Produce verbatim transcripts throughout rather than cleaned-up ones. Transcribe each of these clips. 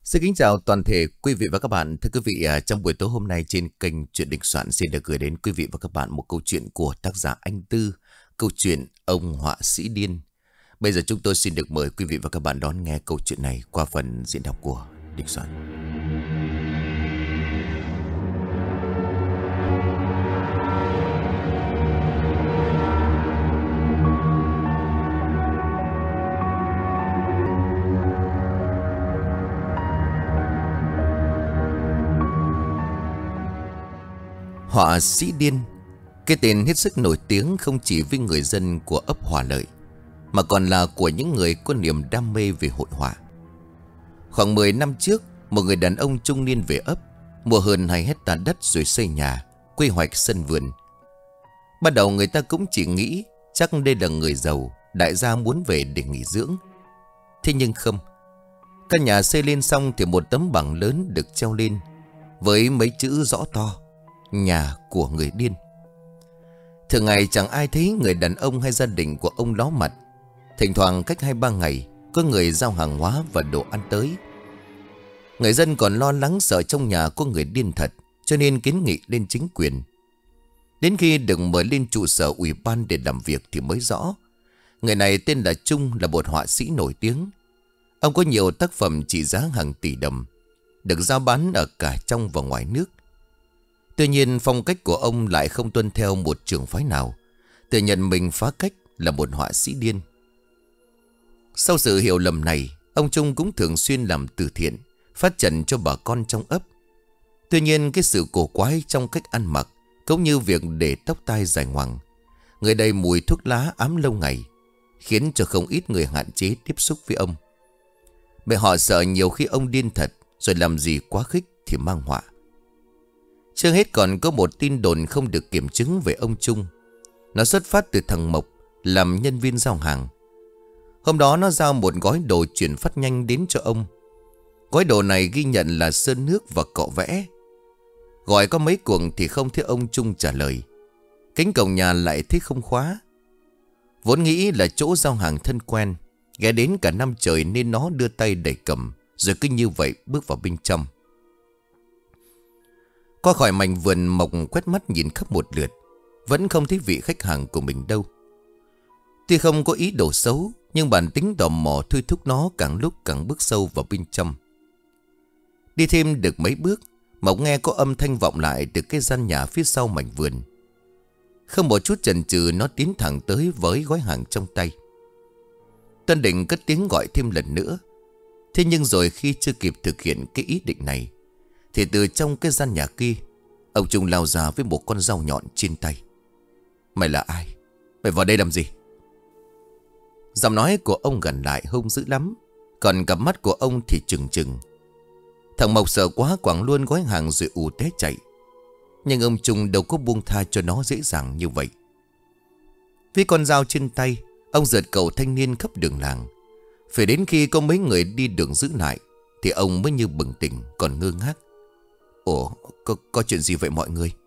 Xin kính chào toàn thể quý vị và các bạn. Thưa quý vị, à, trong buổi tối hôm nay trên kênh Chuyện Đình Soạn xin được gửi đến quý vị và các bạn một câu chuyện của tác giả Anh Tư, câu chuyện Ông Họa Sĩ Điên. Bây giờ chúng tôi xin được mời quý vị và các bạn đón nghe câu chuyện này qua phần diễn đọc của Đình Soạn. Họa Sĩ Điên, cái tên hết sức nổi tiếng không chỉ với người dân của ấp Hòa Lợi, mà còn là của những người có niềm đam mê về hội họa. Khoảng mười năm trước, một người đàn ông trung niên về ấp, mua hơn hai hecta đất rồi xây nhà, quy hoạch sân vườn. Ban đầu người ta cũng chỉ nghĩ chắc đây là người giàu, đại gia muốn về để nghỉ dưỡng. Thế nhưng không. Căn nhà xây lên xong thì một tấm bảng lớn được treo lên với mấy chữ rõ to: nhà của người điên. Thường ngày chẳng ai thấy người đàn ông hay gia đình của ông ló mặt. Thỉnh thoảng cách hai ba ngày có người giao hàng hóa và đồ ăn tới. Người dân còn lo lắng sợ trong nhà có người điên thật, cho nên kiến nghị lên chính quyền. Đến khi được mời lên trụ sở ủy ban để làm việc thì mới rõ người này tên là Trung, là một họa sĩ nổi tiếng. Ông có nhiều tác phẩm trị giá hàng tỷ đồng, được giao bán ở cả trong và ngoài nước. Tuy nhiên phong cách của ông lại không tuân theo một trường phái nào, tự nhận mình phá cách là một họa sĩ điên. Sau sự hiểu lầm này, ông Trung cũng thường xuyên làm từ thiện, phát trần cho bà con trong ấp. Tuy nhiên cái sự cổ quái trong cách ăn mặc, cũng như việc để tóc tai dài ngoằng, người đầy mùi thuốc lá ám lâu ngày, khiến cho không ít người hạn chế tiếp xúc với ông. Bởi họ sợ nhiều khi ông điên thật, rồi làm gì quá khích thì mang họa. Chưa hết còn có một tin đồn không được kiểm chứng về ông Trung. Nó xuất phát từ thằng Mộc, làm nhân viên giao hàng. Hôm đó nó giao một gói đồ chuyển phát nhanh đến cho ông. Gói đồ này ghi nhận là sơn nước và cọ vẽ. Gọi có mấy cuộc thì không thấy ông Trung trả lời. Cánh cổng nhà lại thấy không khóa. Vốn nghĩ là chỗ giao hàng thân quen, ghé đến cả năm trời nên nó đưa tay đẩy cầm, rồi cứ như vậy bước vào bên trong. Qua khỏi mảnh vườn, Mộc quét mắt nhìn khắp một lượt, vẫn không thấy vị khách hàng của mình đâu. Tuy không có ý đồ xấu, nhưng bản tính tò mò thôi thúc nó càng lúc càng bước sâu vào bên trong. Đi thêm được mấy bước, Mộc nghe có âm thanh vọng lại từ cái gian nhà phía sau mảnh vườn. Không một chút chần chừ, nó tiến thẳng tới với gói hàng trong tay. Tân định cất tiếng gọi thêm lần nữa. Thế nhưng rồi khi chưa kịp thực hiện cái ý định này, thì từ trong cái gian nhà kia, ông Trung lao ra với một con dao nhọn trên tay. Mày là ai? Mày vào đây làm gì? Giọng nói của ông gần lại hung dữ lắm, còn cặp mắt của ông thì trừng trừng. Thằng Mộc sợ quá quẳng luôn gói hàng rồi ù té chạy. Nhưng ông Trung đâu có buông tha cho nó dễ dàng như vậy. Với con dao trên tay, ông rượt cậu thanh niên khắp đường làng. Phải đến khi có mấy người đi đường giữ lại thì ông mới như bừng tỉnh, còn ngơ ngác. Ủa, có, có chuyện gì vậy mọi người?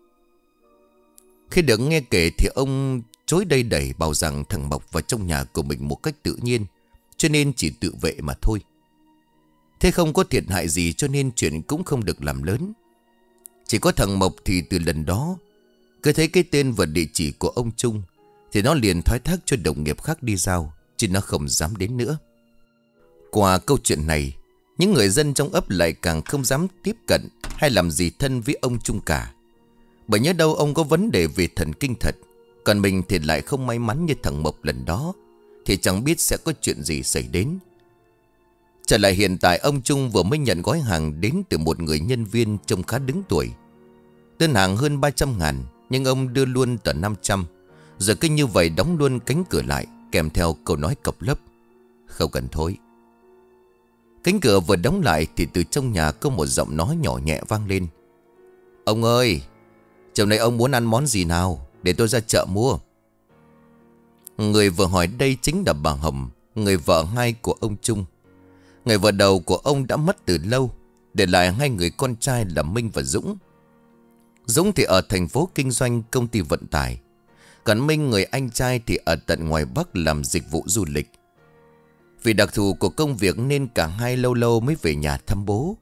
Khi được nghe kể thì ông chối đây đẩy, bảo rằng thằng Mộc vào trong nhà của mình một cách tự nhiên, cho nên chỉ tự vệ mà thôi. Thế không có thiệt hại gì, cho nên chuyện cũng không được làm lớn. Chỉ có thằng Mộc thì từ lần đó, cứ thấy cái tên và địa chỉ của ông Trung thì nó liền thoái thác cho đồng nghiệp khác đi giao, chứ nó không dám đến nữa. Qua câu chuyện này, những người dân trong ấp lại càng không dám tiếp cận hay làm gì thân với ông Trung cả. Bởi nhớ đâu ông có vấn đề về thần kinh thật, còn mình thì lại không may mắn như thằng Mộc lần đó, thì chẳng biết sẽ có chuyện gì xảy đến. Trở lại hiện tại, ông Trung vừa mới nhận gói hàng đến từ một người nhân viên trông khá đứng tuổi. Đơn hàng hơn ba trăm ngàn, nhưng ông đưa luôn tờ năm trăm, rồi cứ như vậy đóng luôn cánh cửa lại, kèm theo câu nói cộc lốc: không cần thôi. Cánh cửa vừa đóng lại thì từ trong nhà có một giọng nói nhỏ nhẹ vang lên: ông ơi, chiều nay ông muốn ăn món gì nào, để tôi ra chợ mua. Người vừa hỏi đây chính là bà Hồng, người vợ hai của ông Trung. Người vợ đầu của ông đã mất từ lâu, để lại hai người con trai là Minh và Dũng. Dũng thì ở thành phố kinh doanh công ty vận tải, còn Minh, người anh trai, thì ở tận ngoài Bắc làm dịch vụ du lịch. Vì đặc thù của công việc nên cả hai lâu lâu mới về nhà thăm bố.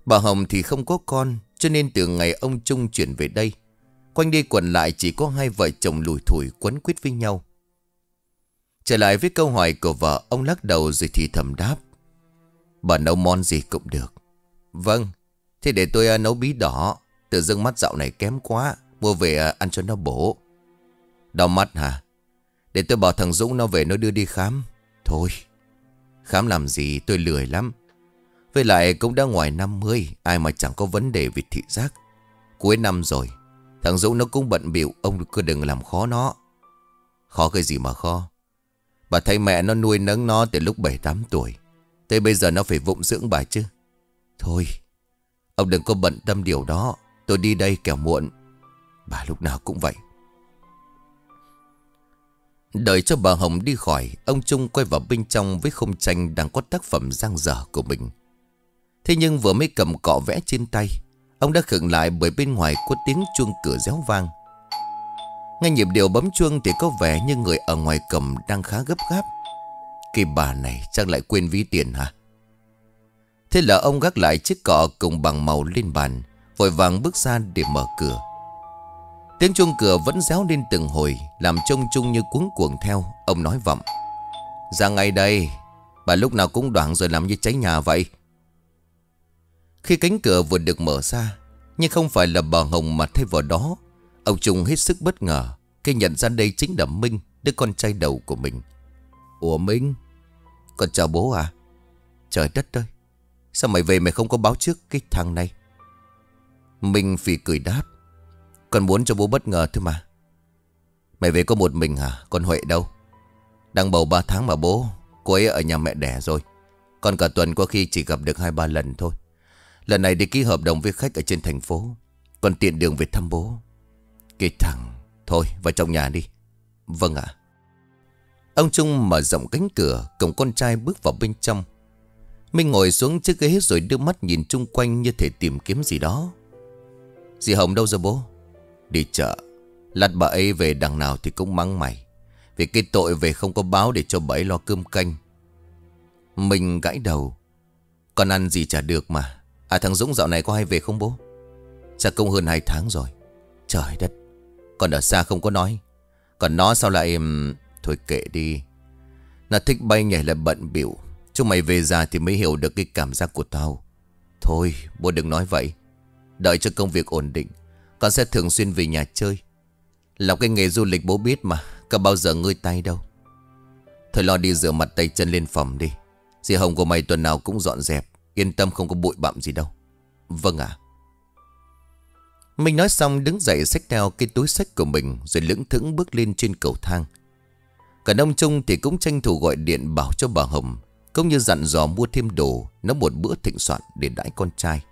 Bà Hồng thì không có con, cho nên từ ngày ông Trung chuyển về đây, quanh đi quẩn lại chỉ có hai vợ chồng lủi thủi quấn quýt với nhau. Trở lại với câu hỏi của vợ, ông lắc đầu rồi thì thầm đáp: bà nấu món gì cũng được. Vâng, thế để tôi uh, nấu bí đỏ. Tự dưng mắt dạo này kém quá, mua về uh, ăn cho nó bổ. Đau mắt hả? Để tôi bảo thằng Dũng nó về nó đưa đi khám. Thôi, khám làm gì, tôi lười lắm. Với lại cũng đã ngoài năm mươi, ai mà chẳng có vấn đề về thị giác. Cuối năm rồi, thằng Dũng nó cũng bận bịu, ông cứ đừng làm khó nó. Khó cái gì mà khó? Bà thấy mẹ nó nuôi nấng nó từ lúc bảy tám tuổi, thế bây giờ nó phải vụng dưỡng bà chứ. Thôi, ông đừng có bận tâm điều đó. Tôi đi đây kẻo muộn. Bà lúc nào cũng vậy. Đợi cho bà Hồng đi khỏi, ông Trung quay vào bên trong với khung tranh đang có tác phẩm dang dở của mình. Thế nhưng vừa mới cầm cọ vẽ trên tay, ông đã khựng lại bởi bên ngoài có tiếng chuông cửa réo vang. Nghe nhịp điệu bấm chuông thì có vẻ như người ở ngoài cầm đang khá gấp gáp. Cái bà này chắc lại quên ví tiền hả? Thế là ông gác lại chiếc cọ cùng bằng màu lên bàn, vội vàng bước ra để mở cửa. Tiếng chuông cửa vẫn réo lên từng hồi, làm trông Trung như cuống cuồng theo. Ông nói vọng: ra ngay đây, bà lúc nào cũng đoảng rồi làm như cháy nhà vậy. Khi cánh cửa vừa được mở ra, nhưng không phải là bà Hồng mà thay vào đó, ông Trung hết sức bất ngờ khi nhận ra đây chính là Minh, đứa con trai đầu của mình. Ủa Minh, con chào bố à? Trời đất ơi, sao mày về mày không có báo trước cái thằng này? Minh phì cười đáp: con muốn cho bố bất ngờ thôi mà. Mày về có một mình hả? Con Huệ đâu? Đang bầu ba tháng mà bố. Cô ấy ở nhà mẹ đẻ rồi. Con cả tuần có khi chỉ gặp được hai ba lần thôi. Lần này đi ký hợp đồng với khách ở trên thành phố, còn tiện đường về thăm bố. Cái thằng... Thôi vào trong nhà đi. Vâng ạ. Ông Trung mở rộng cánh cửa, cùng con trai bước vào bên trong. Minh ngồi xuống chiếc ghế rồi đưa mắt nhìn chung quanh như thể tìm kiếm gì đó. Dì Hồng đâu rồi bố? Đi chợ. Lát bà ấy về đằng nào thì cũng mắng mày, vì cái tội về không có báo để cho bà ấy lo cơm canh. Mình gãi đầu: con ăn gì chả được mà. À thằng Dũng dạo này có hay về không bố? Chắc cũng hơn hai tháng rồi. Trời đất, con ở xa không có nói. Còn nó sao lại... Thôi kệ đi. Nó thích bay nhảy lại bận bịu. Chúng mày về già thì mới hiểu được cái cảm giác của tao. Thôi bố đừng nói vậy. Đợi cho công việc ổn định, con sẽ thường xuyên về nhà chơi. Làm cái nghề du lịch bố biết mà, có bao giờ ngơi tay đâu. Thôi lo đi rửa mặt tay chân lên phòng đi. Dì Hồng của mày tuần nào cũng dọn dẹp. Yên tâm không có bụi bặm gì đâu. Vâng ạ. Mình nói xong đứng dậy xách theo cái túi xách của mình, rồi lững thững bước lên trên cầu thang. Còn ông Trung thì cũng tranh thủ gọi điện bảo cho bà Hồng, cũng như dặn dò mua thêm đồ, nấu một bữa thịnh soạn để đãi con trai.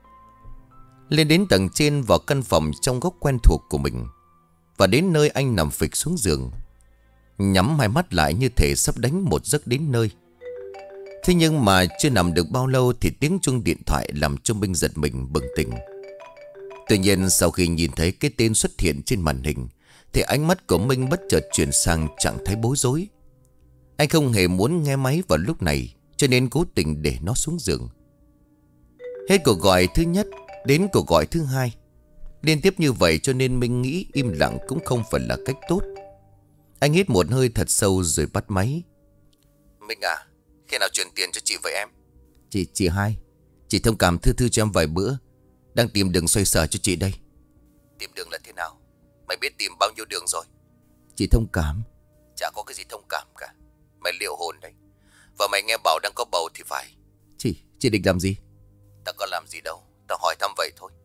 Lên đến tầng trên, vào căn phòng trong góc quen thuộc của mình. Và đến nơi anh nằm phịch xuống giường, nhắm hai mắt lại như thể sắp đánh một giấc đến nơi. Thế nhưng mà chưa nằm được bao lâu thì tiếng chuông điện thoại làm cho Minh giật mình bừng tỉnh. Tuy nhiên sau khi nhìn thấy cái tên xuất hiện trên màn hình thì ánh mắt của Minh bất chợt chuyển sang trạng thái bối rối. Anh không hề muốn nghe máy vào lúc này, cho nên cố tình để nó xuống giường. Hết cuộc gọi thứ nhất đến cuộc gọi thứ hai, liên tiếp như vậy, cho nên Minh nghĩ im lặng cũng không phải là cách tốt. Anh hít một hơi thật sâu rồi bắt máy. Minh à, khi nào chuyển tiền cho chị với em? Chị, chị hai, chị thông cảm thư thư cho em vài bữa. Đang tìm đường xoay sở cho chị đây. Tìm đường là thế nào? Mày biết tìm bao nhiêu đường rồi? Chị thông cảm. Chả có cái gì thông cảm cả. Mày liệu hồn đấy. Và mày nghe bảo đang có bầu thì phải. Chị, chị định làm gì? Tao có làm gì đâu, tao hỏi thăm vậy thôi.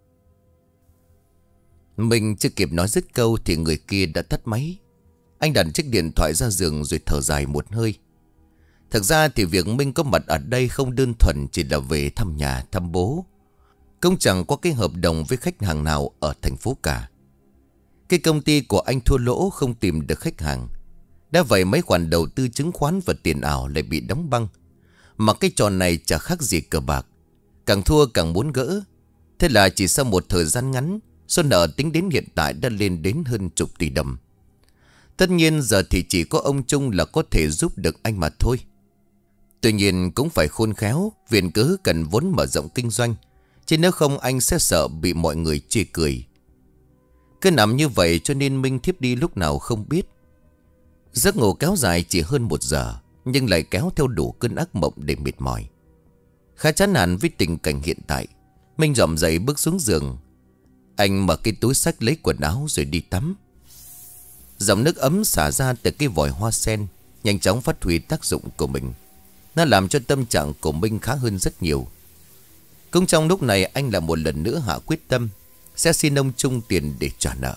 Mình chưa kịp nói dứt câu thì người kia đã tắt máy. Anh đặt chiếc điện thoại ra giường rồi thở dài một hơi. Thực ra thì việc Minh có mặt ở đây không đơn thuần chỉ là về thăm nhà, thăm bố. Cũng chẳng có cái hợp đồng với khách hàng nào ở thành phố cả. Cái công ty của anh thua lỗ, không tìm được khách hàng. Đã vậy mấy khoản đầu tư chứng khoán và tiền ảo lại bị đóng băng. Mà cái trò này chả khác gì cờ bạc, càng thua càng muốn gỡ. Thế là chỉ sau một thời gian ngắn, số nợ tính đến hiện tại đã lên đến hơn chục tỷ đồng. Tất nhiên giờ thì chỉ có ông Trung là có thể giúp được anh mà thôi. Tuy nhiên cũng phải khôn khéo, viện cớ cần vốn mở rộng kinh doanh, Chứ nếu không anh sẽ sợ bị mọi người chê cười. Cứ nằm như vậy cho nên Minh thiếp đi lúc nào không biết. Giấc ngủ kéo dài chỉ hơn một giờ, nhưng lại kéo theo đủ cơn ác mộng để mệt mỏi. Khá chán nản với tình cảnh hiện tại, Minh dòm dậy bước xuống giường. Anh mở cái túi xách lấy quần áo rồi đi tắm. Dòng nước ấm xả ra từ cái vòi hoa sen nhanh chóng phát huy tác dụng của mình. Nó làm cho tâm trạng của Minh khá hơn rất nhiều. Cũng trong lúc này anh lại một lần nữa hạ quyết tâm sẽ xin ông Trung tiền để trả nợ.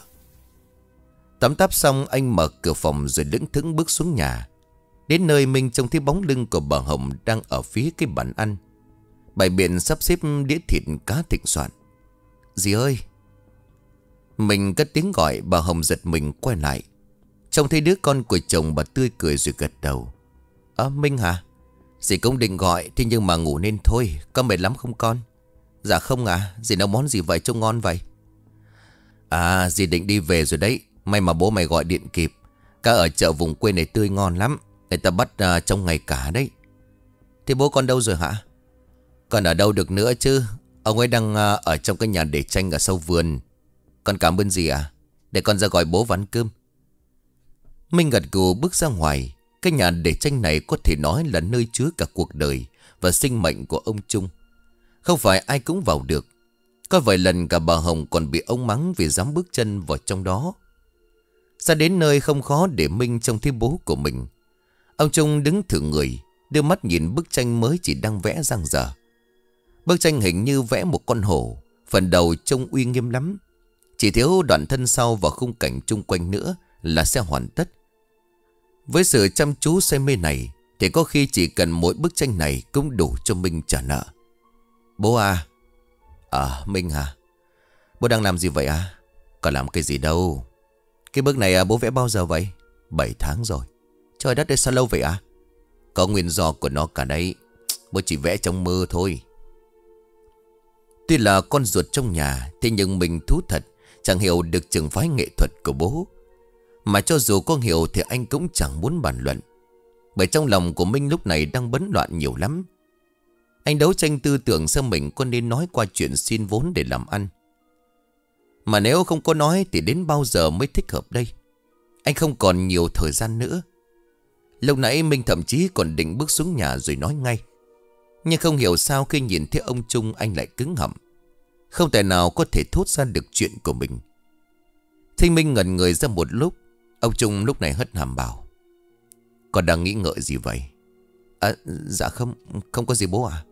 Tắm táp xong anh mở cửa phòng rồi lững thững bước xuống nhà. Đến nơi Minh trông thấy bóng lưng của bà Hồng đang ở phía cái bàn ăn, bày biện sắp xếp đĩa thịt cá thịnh soạn. Dì ơi! Mình cất tiếng gọi, bà Hồng giật mình quay lại. Trông thấy đứa con của chồng, bà tươi cười rồi gật đầu. Ơ Minh hả? Dì cũng định gọi, thế nhưng mà ngủ nên thôi. Con mệt lắm không con? Dạ không à, dì nấu món gì vậy trông ngon vậy? À, dì định đi về rồi đấy. May mà bố mày gọi điện kịp. Cá ở chợ vùng quê này tươi ngon lắm, người ta bắt uh, trong ngày cả đấy. Thế bố con đâu rồi hả? Con ở đâu được nữa chứ. Ông ấy đang uh, ở trong cái nhà để tranh ở sau vườn. Con cảm ơn dì à? Để con ra gọi bố vào ăn cơm. Minh gật gù bước ra ngoài. Cái nhà để tranh này có thể nói là nơi chứa cả cuộc đời và sinh mệnh của ông Trung. Không phải ai cũng vào được. Có vài lần cả bà Hồng còn bị ông mắng vì dám bước chân vào trong đó. Ra đến nơi không khó để Minh trông thấy bố của mình. Ông Trung đứng thử người, đưa mắt nhìn bức tranh mới chỉ đang vẽ dang dở. Bức tranh hình như vẽ một con hổ, phần đầu trông uy nghiêm lắm. Chỉ thiếu đoạn thân sau và khung cảnh chung quanh nữa là sẽ hoàn tất. Với sự chăm chú say mê này thì có khi chỉ cần mỗi bức tranh này cũng đủ cho Minh trả nợ. Bố à? À Minh hả? Bố đang làm gì vậy à? Còn làm cái gì đâu. Cái bức này à, bố vẽ bao giờ vậy? bảy tháng rồi. Trời đất ơi sao lâu vậy à? Có nguyên do của nó cả đấy. Bố chỉ vẽ trong mơ thôi. Tuy là con ruột trong nhà, thế nhưng mình thú thật chẳng hiểu được trường phái nghệ thuật của bố. Mà cho dù có hiểu thì anh cũng chẳng muốn bàn luận. Bởi trong lòng của Minh lúc này đang bấn loạn nhiều lắm. Anh đấu tranh tư tưởng xem mình có nên nói qua chuyện xin vốn để làm ăn. Mà nếu không có nói thì đến bao giờ mới thích hợp đây? Anh không còn nhiều thời gian nữa. Lúc nãy Minh thậm chí còn định bước xuống nhà rồi nói ngay. Nhưng không hiểu sao khi nhìn thấy ông Trung anh lại cứng họng. Không thể nào có thể thốt ra được chuyện của mình. Thanh Minh ngẩn người ra một lúc. Ông Trung lúc này hất hàm bảo: Con đang nghĩ ngợi gì vậy? À dạ không, không có gì bố à.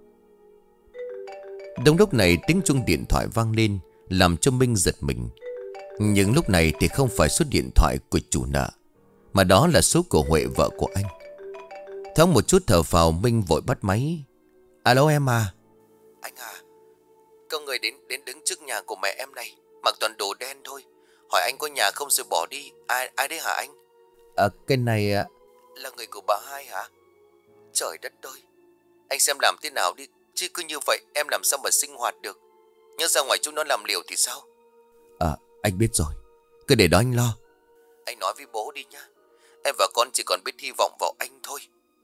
Đúng lúc này tiếng chuông điện thoại vang lên, làm cho Minh giật mình. Nhưng lúc này thì không phải số điện thoại của chủ nợ, mà đó là số của Huệ, vợ của anh. Thoáng một chút thở phào, Minh vội bắt máy. Alo em à? Anh à, có người đến đến đứng trước nhà của mẹ em này, mặc toàn đồ đen thôi. Hỏi anh có nhà không rồi bỏ đi. Ai ai đấy hả anh? À cái này à... Là người của bà hai hả? Trời đất ơi, anh xem làm thế nào đi, chứ cứ như vậy em làm sao mà sinh hoạt được. Nhớ ra ngoài chúng nó làm liều thì sao? À anh biết rồi, cứ để đó anh lo. Anh nói với bố đi nha. Em và con chỉ còn biết hy vọng vào anh thôi.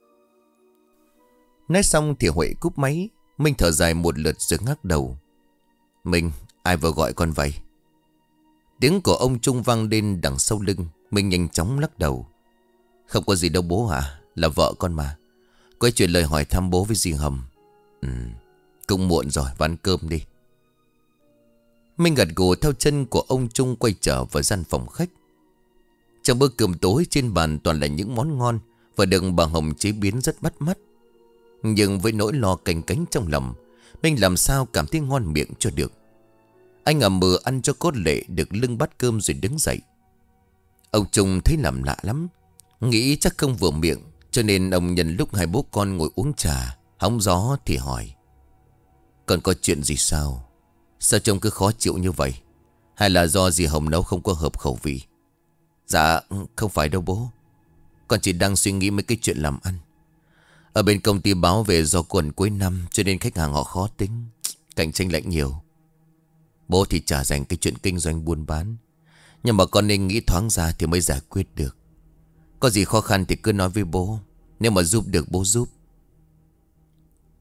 Nói xong thì Huệ cúp máy. Minh thở dài một lượt rồi ngắc đầu. Minh, ai vừa gọi con vậy? Tiếng của ông Trung vang lên đằng sau lưng. Minh nhanh chóng lắc đầu. Không có gì đâu bố hả? Là vợ con mà. Có chuyện lời hỏi thăm bố với dì Hầm. Ừ, cũng muộn rồi, vào ăn cơm đi. Minh gật gù theo chân của ông Trung quay trở vào gian phòng khách. Trong bữa cơm tối trên bàn toàn là những món ngon và được bà Hồng chế biến rất bắt mắt. Nhưng với nỗi lo canh cánh trong lòng, Minh làm sao cảm thấy ngon miệng cho được. Anh ầm mừ ăn cho cốt lệ được lưng bát cơm rồi đứng dậy. Ông Trung thấy làm lạ lắm, nghĩ chắc không vừa miệng, cho nên ông nhân lúc hai bố con ngồi uống trà hóng gió thì hỏi: Còn có chuyện gì sao? Sao trông cứ khó chịu như vậy? Hay là do dì Hồng nấu không có hợp khẩu vị? Dạ không phải đâu bố. Con chỉ đang suy nghĩ mấy cái chuyện làm ăn. Ở bên công ty báo về do quần cuối năm cho nên khách hàng họ khó tính, cạnh tranh lại nhiều. Bố thì chả dành cái chuyện kinh doanh buôn bán, nhưng mà con nên nghĩ thoáng ra thì mới giải quyết được. Có gì khó khăn thì cứ nói với bố, nếu mà giúp được bố giúp.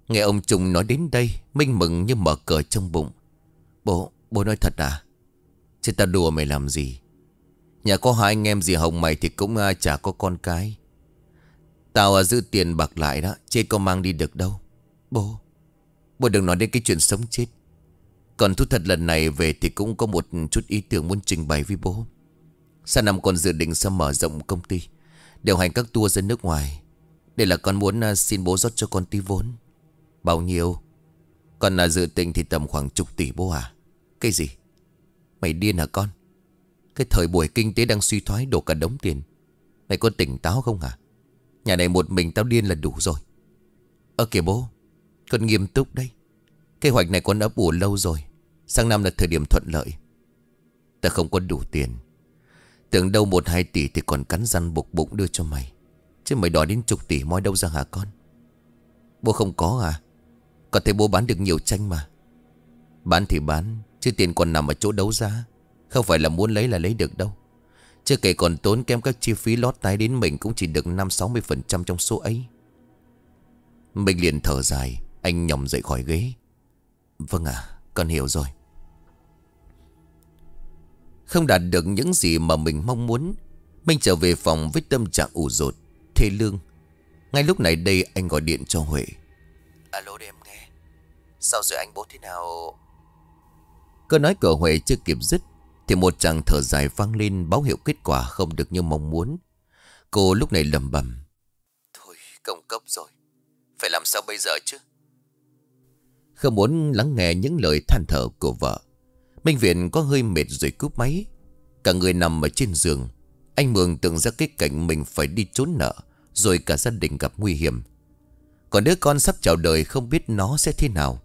Nghe ông Trung nói đến đây, Minh mừng như mở cờ trong bụng. Bố, bố nói thật à? Chứ tao đùa mày làm gì? Nhà có hai anh em dì Hồng mày thì cũng uh, chả có con cái. Tao uh, giữ tiền bạc lại đó, chứ có mang đi được đâu. Bố, bố đừng nói đến cái chuyện sống chết. Còn thú thật lần này về thì cũng có một chút ý tưởng muốn trình bày với bố. Sang năm con dự định sẽ mở rộng công ty, điều hành các tour ra nước ngoài. Đây là con muốn uh, xin bố rót cho con tí vốn. Bao nhiêu? Con là dự định thì tầm khoảng chục tỷ bố à? Cái gì? Mày điên hả con? Cái thời buổi kinh tế đang suy thoái đổ cả đống tiền. Mày có tỉnh táo không hả? Nhà này một mình tao điên là đủ rồi. Ơ kìa bố, con nghiêm túc đây. Kế hoạch này con ấp ủ lâu rồi. Sang năm là thời điểm thuận lợi. Ta không có đủ tiền. Tưởng đâu một hai tỷ thì còn cắn răng buộc bụng đưa cho mày. Chứ mày đòi đến chục tỷ moi đâu ra hả con? Bố không có à? Con thấy bố bán được nhiều tranh mà. Bán thì bán, chứ tiền còn nằm ở chỗ đấu giá. Không phải là muốn lấy là lấy được đâu. Chưa kể còn tốn kém các chi phí lót tay đến mình cũng chỉ được năm sáu mươi phần trăm trong số ấy. Mình liền thở dài. Anh nhỏm dậy khỏi ghế. Vâng ạ, à, con hiểu rồi. Không đạt được những gì mà mình mong muốn, Minh trở về phòng với tâm trạng ủ rột, thê lương. Ngay lúc này đây anh gọi điện cho Huệ. Alo, để em nghe. Sao rồi anh, bố thế nào? Câu nói của Huệ chưa kịp dứt thì một tràng thở dài vang lên, báo hiệu kết quả không được như mong muốn. Cô lúc này lẩm bẩm. Thôi, công cốc rồi. Phải làm sao bây giờ chứ? Không muốn lắng nghe những lời than thở của vợ, Minh Viện có hơi mệt rồi cúp máy. Cả người nằm ở trên giường. Anh mường tượng ra cái cảnh mình phải đi trốn nợ, rồi cả gia đình gặp nguy hiểm. Còn đứa con sắp chào đời không biết nó sẽ thế nào.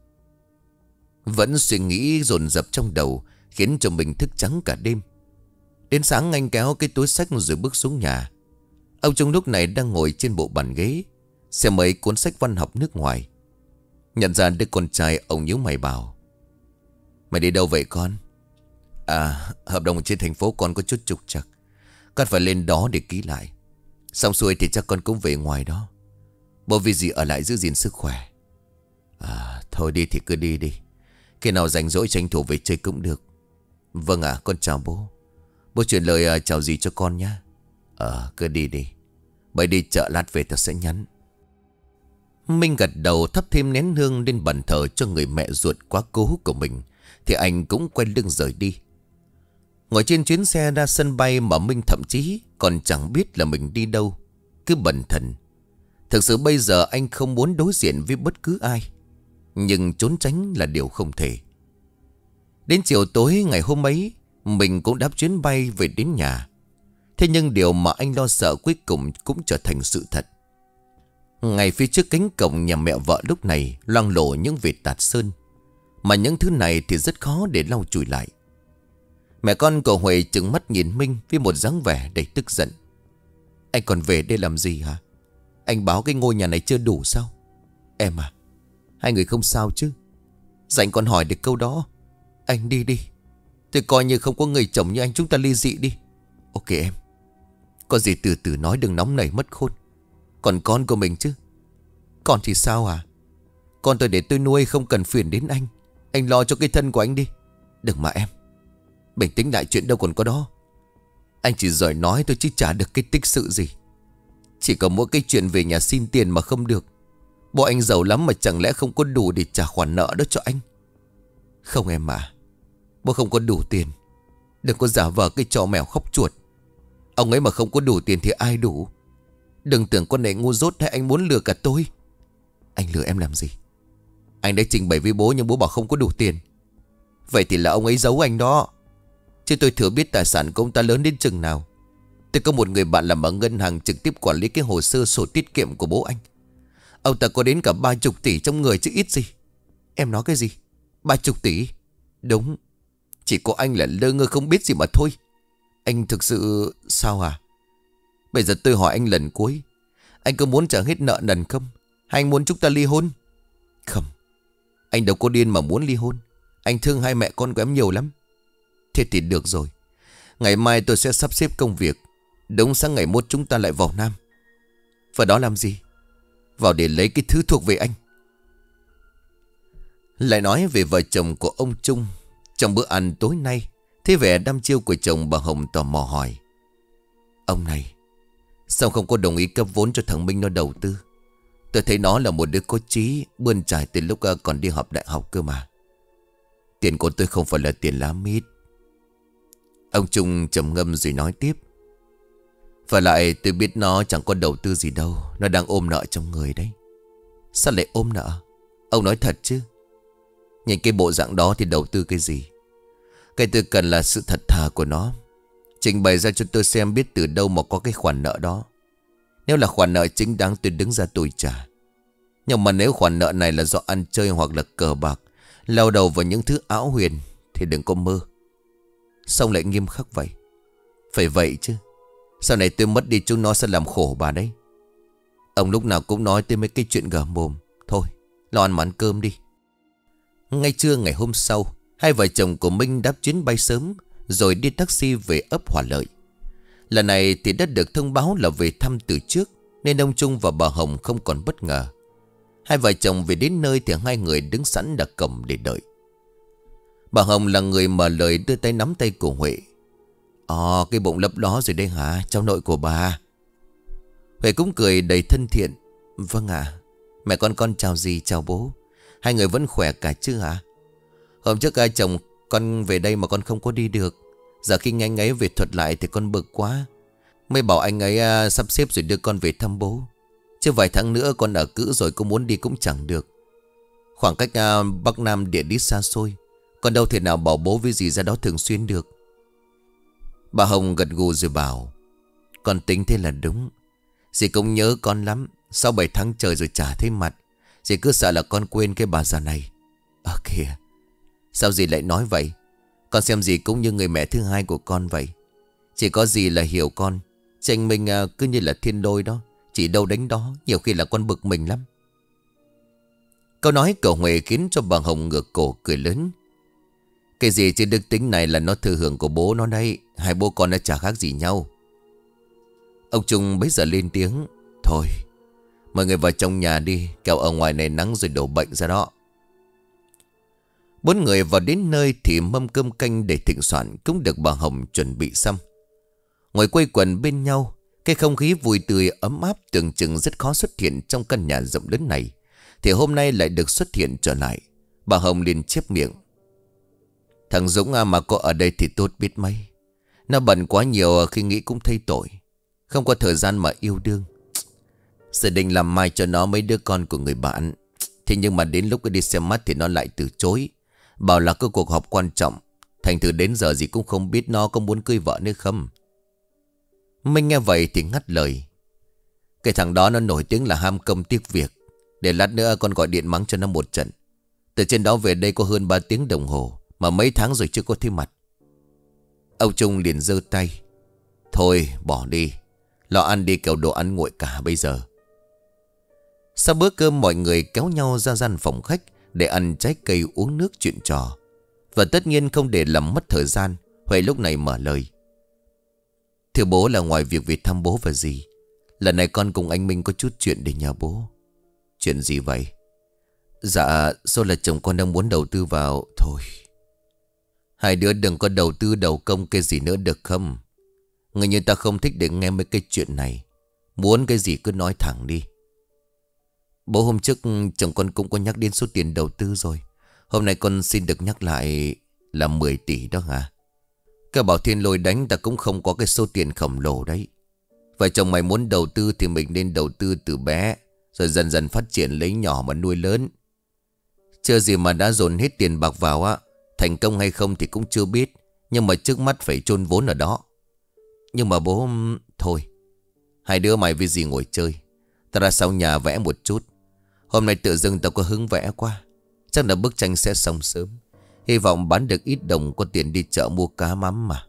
Vẫn suy nghĩ dồn dập trong đầu, khiến cho mình thức trắng cả đêm. Đến sáng anh kéo cái túi xách rồi bước xuống nhà. Ông Trung lúc này đang ngồi trên bộ bàn ghế, xem mấy cuốn sách văn học nước ngoài. Nhận ra đứa con trai, ông nhíu mày bảo. Mày đi đâu vậy con? À, hợp đồng trên thành phố con có chút trục trặc, con phải lên đó để ký lại. Xong xuôi thì chắc con cũng về ngoài đó. Bố vì gì ở lại giữ gìn sức khỏe. À, thôi đi thì cứ đi đi. Khi nào rảnh rỗi tranh thủ về chơi cũng được. Vâng ạ, à, con chào bố. Bố chuyển lời uh, chào gì cho con nhá. Ờ, cứ đi đi. Bây đi chợ lát về tao sẽ nhắn. Minh gật đầu, thắp thêm nén hương lên bàn thờ cho người mẹ ruột quá cố của mình. Thì anh cũng quay lưng rời đi. Ngồi trên chuyến xe ra sân bay mà Minh thậm chí còn chẳng biết là mình đi đâu. Cứ bần thần. Thực sự bây giờ anh không muốn đối diện với bất cứ ai, nhưng trốn tránh là điều không thể. Đến chiều tối ngày hôm ấy, mình cũng đáp chuyến bay về đến nhà. Thế nhưng điều mà anh lo sợ cuối cùng cũng trở thành sự thật. Ngay phía trước cánh cổng nhà mẹ vợ lúc này loang lổ những vệt tạt sơn, mà những thứ này thì rất khó để lau chùi lại. Mẹ con của Huệ trừng mắt nhìn Minh với một dáng vẻ đầy tức giận. Anh còn về đây làm gì hả? Anh báo cái ngôi nhà này chưa đủ sao? Em à, hai người không sao chứ? Rảnh còn hỏi được câu đó. Anh đi đi. Tôi coi như không có người chồng như anh, chúng ta ly dị đi. Ok em. Có gì từ từ nói, đừng nóng nảy mất khôn. Còn con của mình chứ? Con thì sao à? Con tôi để tôi nuôi, không cần phiền đến anh. Anh lo cho cái thân của anh đi. Đừng mà em. Bình tĩnh lại, chuyện đâu còn có đó. Anh chỉ giỏi nói thôi chứ chả được cái tích sự gì. Chỉ có mỗi cái chuyện về nhà xin tiền mà không được. Bố anh giàu lắm mà chẳng lẽ không có đủ để trả khoản nợ đó cho anh? Không em à, bố không có đủ tiền. Đừng có giả vờ cái trò mèo khóc chuột. Ông ấy mà không có đủ tiền thì ai đủ? Đừng tưởng con này ngu dốt hay anh muốn lừa cả tôi. Anh lừa em làm gì? Anh đã trình bày với bố nhưng bố bảo không có đủ tiền. Vậy thì là ông ấy giấu anh đó. Chứ tôi thừa biết tài sản của ông ta lớn đến chừng nào. Tôi có một người bạn làm ở ngân hàng trực tiếp quản lý cái hồ sơ sổ tiết kiệm của bố anh. Ông ta có đến cả ba chục tỷ trong người chứ ít gì. Em nói cái gì? Ba chục tỷ? Đúng. Chỉ có anh là lơ ngơ không biết gì mà thôi. Anh thực sự... Sao à? Bây giờ tôi hỏi anh lần cuối, anh có muốn trả hết nợ nần không? Hay anh muốn chúng ta ly hôn? Không. Anh đâu có điên mà muốn ly hôn. Anh thương hai mẹ con của em nhiều lắm. Thế thì được rồi. Ngày mai tôi sẽ sắp xếp công việc. Đúng sáng ngày mốt chúng ta lại vào Nam. Và đó làm gì? Vào để lấy cái thứ thuộc về anh. Lại nói về vợ chồng của ông Trung. Trong bữa ăn tối nay, thấy vẻ đăm chiêu của chồng, bà Hồng tò mò hỏi: Ông này, sao không có đồng ý cấp vốn cho thằng Minh nó đầu tư? Tôi thấy nó là một đứa có chí, bươn trải từ lúc còn đi học đại học cơ mà. Tiền của tôi không phải là tiền lá mít. Ông Trung trầm ngâm rồi nói tiếp: Và lại tôi biết nó chẳng có đầu tư gì đâu. Nó đang ôm nợ trong người đấy. Sao lại ôm nợ? Ông nói thật chứ? Nhìn cái bộ dạng đó thì đầu tư cái gì? Cái tôi cần là sự thật thà của nó. Trình bày ra cho tôi xem biết từ đâu mà có cái khoản nợ đó. Nếu là khoản nợ chính đáng tôi đứng ra tôi trả. Nhưng mà nếu khoản nợ này là do ăn chơi hoặc là cờ bạc, lao đầu vào những thứ ảo huyền, thì đừng có mơ. Xong lại nghiêm khắc vậy? Phải vậy chứ. Sau này tôi mất đi chúng nó sẽ làm khổ bà đấy. Ông lúc nào cũng nói tới mấy cái chuyện gở mồm. Thôi lo ăn mà ăn cơm đi. Ngay trưa ngày hôm sau, hai vợ chồng của Minh đáp chuyến bay sớm, rồi đi taxi về ấp Hòa Lợi. Lần này thì đã được thông báo là về thăm từ trước, nên ông Trung và bà Hồng không còn bất ngờ. Hai vợ chồng về đến nơi thì hai người đứng sẵn đặt cổng để đợi. Bà Hồng là người mở lời đưa tay nắm tay của Huệ. Ồ, cái bụng lấp ló rồi đây hả, cháu nội của bà? Huệ cũng cười đầy thân thiện. Vâng ạ. Mẹ con con chào dì chào bố. Hai người vẫn khỏe cả chứ hả? Hôm trước ai chồng con về đây mà con không có đi được. Giờ khi nghe anh ấy về thuật lại thì con bực quá. Mới bảo anh ấy à, sắp xếp rồi đưa con về thăm bố. Chứ vài tháng nữa con ở cữ rồi, có muốn đi cũng chẳng được. Khoảng cách à, Bắc Nam địa lý xa xôi, con đâu thể nào bảo bố với dì ra đó thường xuyên được. Bà Hồng gật gù rồi bảo: Con tính thế là đúng. Dì cũng nhớ con lắm. Sau bảy tháng trời rồi chả thấy mặt. Dì cứ sợ là con quên cái bà già này. Ờ kìa, sao dì lại nói vậy? Con xem dì cũng như người mẹ thứ hai của con vậy. Chỉ có dì là hiểu con. Tranh mình à, cứ như là thiên đôi đó, chỉ đâu đánh đó. Nhiều khi là con bực mình lắm. Câu nói của Huệ khiến cho bà Hồng ngược cổ cười lớn. Cái gì chứ đức tính này là nó thừa hưởng của bố nó đây. Hai bố con đã chả khác gì nhau. Ông Trung bấy giờ lên tiếng: Thôi mọi người vào trong nhà đi, kẻo ở ngoài này nắng rồi đổ bệnh ra đó. Bốn người vào đến nơi thì mâm cơm canh để thịnh soạn cũng được bà Hồng chuẩn bị xong. Ngồi quây quần bên nhau, cái không khí vui tươi ấm áp tưởng chừng rất khó xuất hiện trong căn nhà rộng lớn này, thì hôm nay lại được xuất hiện trở lại. Bà Hồng liền chép miệng: Thằng Dũng à, mà có ở đây thì tốt biết mấy. Nó bận quá nhiều khi nghĩ cũng thấy tội. Không có thời gian mà yêu đương. Sự định làm mai cho nó mấy đứa con của người bạn. Thế nhưng mà đến lúc đi xem mắt thì nó lại từ chối, bảo là có cuộc họp quan trọng. Thành thử đến giờ gì cũng không biết nó có muốn cưới vợ nữa không. Minh nghe vậy thì ngắt lời: Cái thằng đó nó nổi tiếng là ham công tiếc việc. Để lát nữa con gọi điện mắng cho nó một trận. Từ trên đó về đây có hơn ba tiếng đồng hồ, mà mấy tháng rồi chưa có thấy mặt. Ông Trung liền giơ tay: Thôi bỏ đi, lo ăn đi kẻo đồ ăn nguội cả bây giờ. Sau bữa cơm mọi người kéo nhau ra gian phòng khách để ăn trái cây uống nước chuyện trò. Và tất nhiên không để làm mất thời gian, Huệ lúc này mở lời: Thưa bố, là ngoài việc về thăm bố và dì, lần này con cùng anh Minh có chút chuyện để nhờ bố. Chuyện gì vậy? Dạ do là chồng con đang muốn đầu tư vào. Thôi hai đứa đừng có đầu tư đầu công cái gì nữa được không? Người như ta không thích để nghe mấy cái chuyện này. Muốn cái gì cứ nói thẳng đi. Bố, hôm trước chồng con cũng có nhắc đến số tiền đầu tư rồi. Hôm nay con xin được nhắc lại là mười tỷ đó hả? Cái Bảo Thiên Lôi đánh ta cũng không có cái số tiền khổng lồ đấy. Vợ chồng mày muốn đầu tư thì mình nên đầu tư từ bé, rồi dần dần phát triển lấy nhỏ mà nuôi lớn. Chưa gì mà đã dồn hết tiền bạc vào á. Thành công hay không thì cũng chưa biết, nhưng mà trước mắt phải chôn vốn ở đó. Nhưng mà bố... Thôi hai đứa mày với dì ngồi chơi, ta ra sau nhà vẽ một chút. Hôm nay tự dưng tao có hứng vẽ quá. Chắc là bức tranh sẽ xong sớm. Hy vọng bán được ít đồng có tiền đi chợ mua cá mắm mà.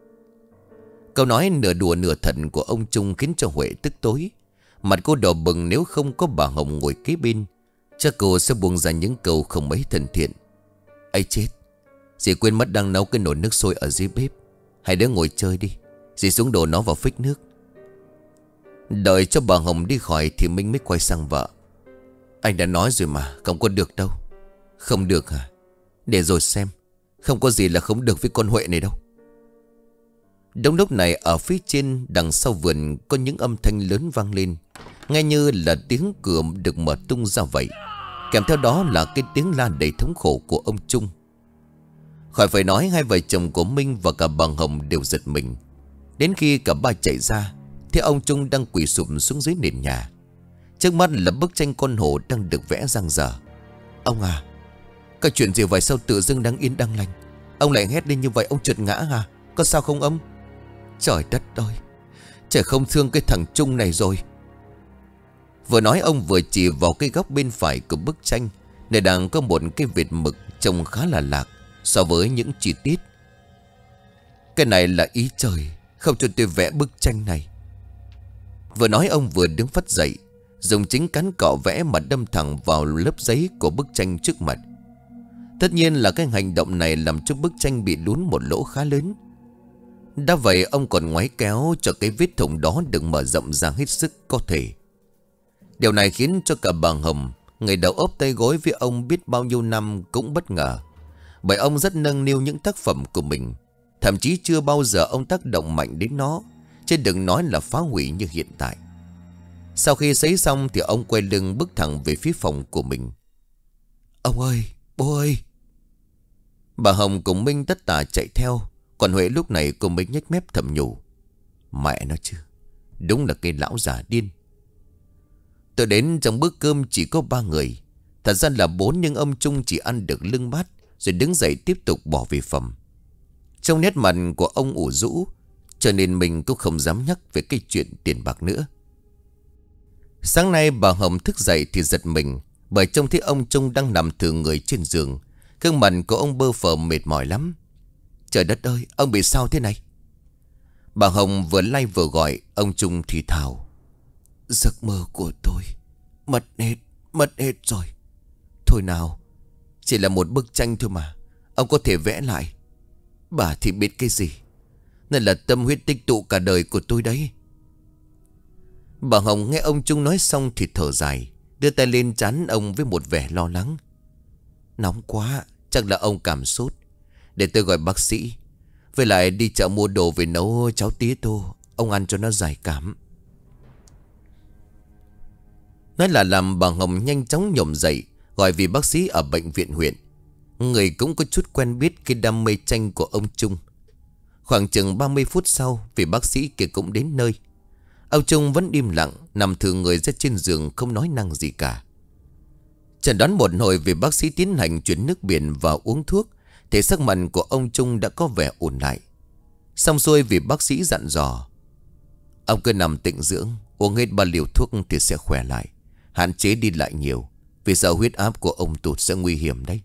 Câu nói nửa đùa nửa thật của ông Trung khiến cho Huệ tức tối. Mặt cô đỏ bừng, nếu không có bà Hồng ngồi kế bên chắc cô sẽ buông ra những câu không mấy thân thiện. Ấy chết, dì quên mất đang nấu cái nồi nước sôi ở dưới bếp. Hai đứa ngồi chơi đi, dì xuống đổ nó vào phích nước. Đợi cho bà Hồng đi khỏi thì Minh mới quay sang vợ: Anh đã nói rồi mà, không có được đâu. Không được hả? Để rồi xem. Không có gì là không được với con Huệ này đâu. Đúng lúc này ở phía trên đằng sau vườn có những âm thanh lớn vang lên, nghe như là tiếng cửa được mở tung ra vậy. Kèm theo đó là cái tiếng la đầy thống khổ của ông Trung. Khỏi phải nói, hai vợ chồng của Minh và cả bà Hồng đều giật mình. Đến khi cả ba chạy ra thì ông Trung đang quỳ sụp xuống dưới nền nhà. Trước mắt là bức tranh con hổ đang được vẽ dang dở. Ông à, cái chuyện gì vậy, sao tự dưng đang yên đang lành ông lại hét lên như vậy? Ông trượt ngã à? Có sao không ông? Trời đất ơi, trời không thương cái thằng Trung này rồi. Vừa nói ông vừa chỉ vào cái góc bên phải của bức tranh, nơi đang có một cái vệt mực trông khá là lạc so với những chi tiết. Cái này là ý trời không cho tôi vẽ bức tranh này. Vừa nói ông vừa đứng phắt dậy, dùng chính cán cọ vẽ mà đâm thẳng vào lớp giấy của bức tranh trước mặt. Tất nhiên là cái hành động này làm cho bức tranh bị lún một lỗ khá lớn. Đã vậy ông còn ngoáy kéo cho cái vết thủng đó được mở rộng ra hết sức có thể. Điều này khiến cho cả bà Hồng, người đầu ốp tay gối với ông biết bao nhiêu năm, cũng bất ngờ. Bởi ông rất nâng niu những tác phẩm của mình, thậm chí chưa bao giờ ông tác động mạnh đến nó, chứ đừng nói là phá hủy như hiện tại. Sau khi sấy xong thì ông quay lưng bước thẳng về phía phòng của mình. Ông ơi, bố ơi! Bà Hồng cùng Minh tất tả chạy theo. Còn Huệ lúc này cô mới nhếch mép thầm nhủ. Mẹ nó chứ, đúng là cái lão già điên. Tôi đến trong bữa cơm chỉ có ba người. Thật ra là bốn, nhưng ông Trung chỉ ăn được lưng bát rồi đứng dậy tiếp tục bỏ về phòng. Trong nét mặt của ông ủ rũ, cho nên mình cũng không dám nhắc về cái chuyện tiền bạc nữa. Sáng nay bà Hồng thức dậy thì giật mình, bởi trông thấy ông Trung đang nằm thử người trên giường. Gương mặt của ông bơ phờ mệt mỏi lắm. Trời đất ơi, ông bị sao thế này? Bà Hồng vừa lay vừa gọi. Ông Trung thì thào. Giấc mơ của tôi mất hết, mất hết rồi. Thôi nào, chỉ là một bức tranh thôi mà, ông có thể vẽ lại. Bà thì biết cái gì, nên là tâm huyết tích tụ cả đời của tôi đấy. Bà Hồng nghe ông Trung nói xong thì thở dài, đưa tay lên trán ông với một vẻ lo lắng. Nóng quá, chắc là ông cảm sốt. Để tôi gọi bác sĩ. Với lại đi chợ mua đồ về nấu cháo tía tô, ông ăn cho nó giải cảm. Nói là làm bà Hồng nhanh chóng nhổm dậy, gọi vì bác sĩ ở bệnh viện huyện. Người cũng có chút quen biết cái đam mê tranh của ông Trung. Khoảng chừng ba mươi phút sau, vì bác sĩ kia cũng đến nơi. Ông Trung vẫn im lặng, nằm thử người ra trên giường không nói năng gì cả. Chẩn đoán một hồi vì bác sĩ tiến hành chuyển nước biển và uống thuốc, thì sắc mặt của ông Trung đã có vẻ ổn lại. Xong xuôi vì bác sĩ dặn dò. Ông cứ nằm tĩnh dưỡng, uống hết ba liều thuốc thì sẽ khỏe lại. Hạn chế đi lại nhiều, vì sợ huyết áp của ông tụt sẽ nguy hiểm đấy.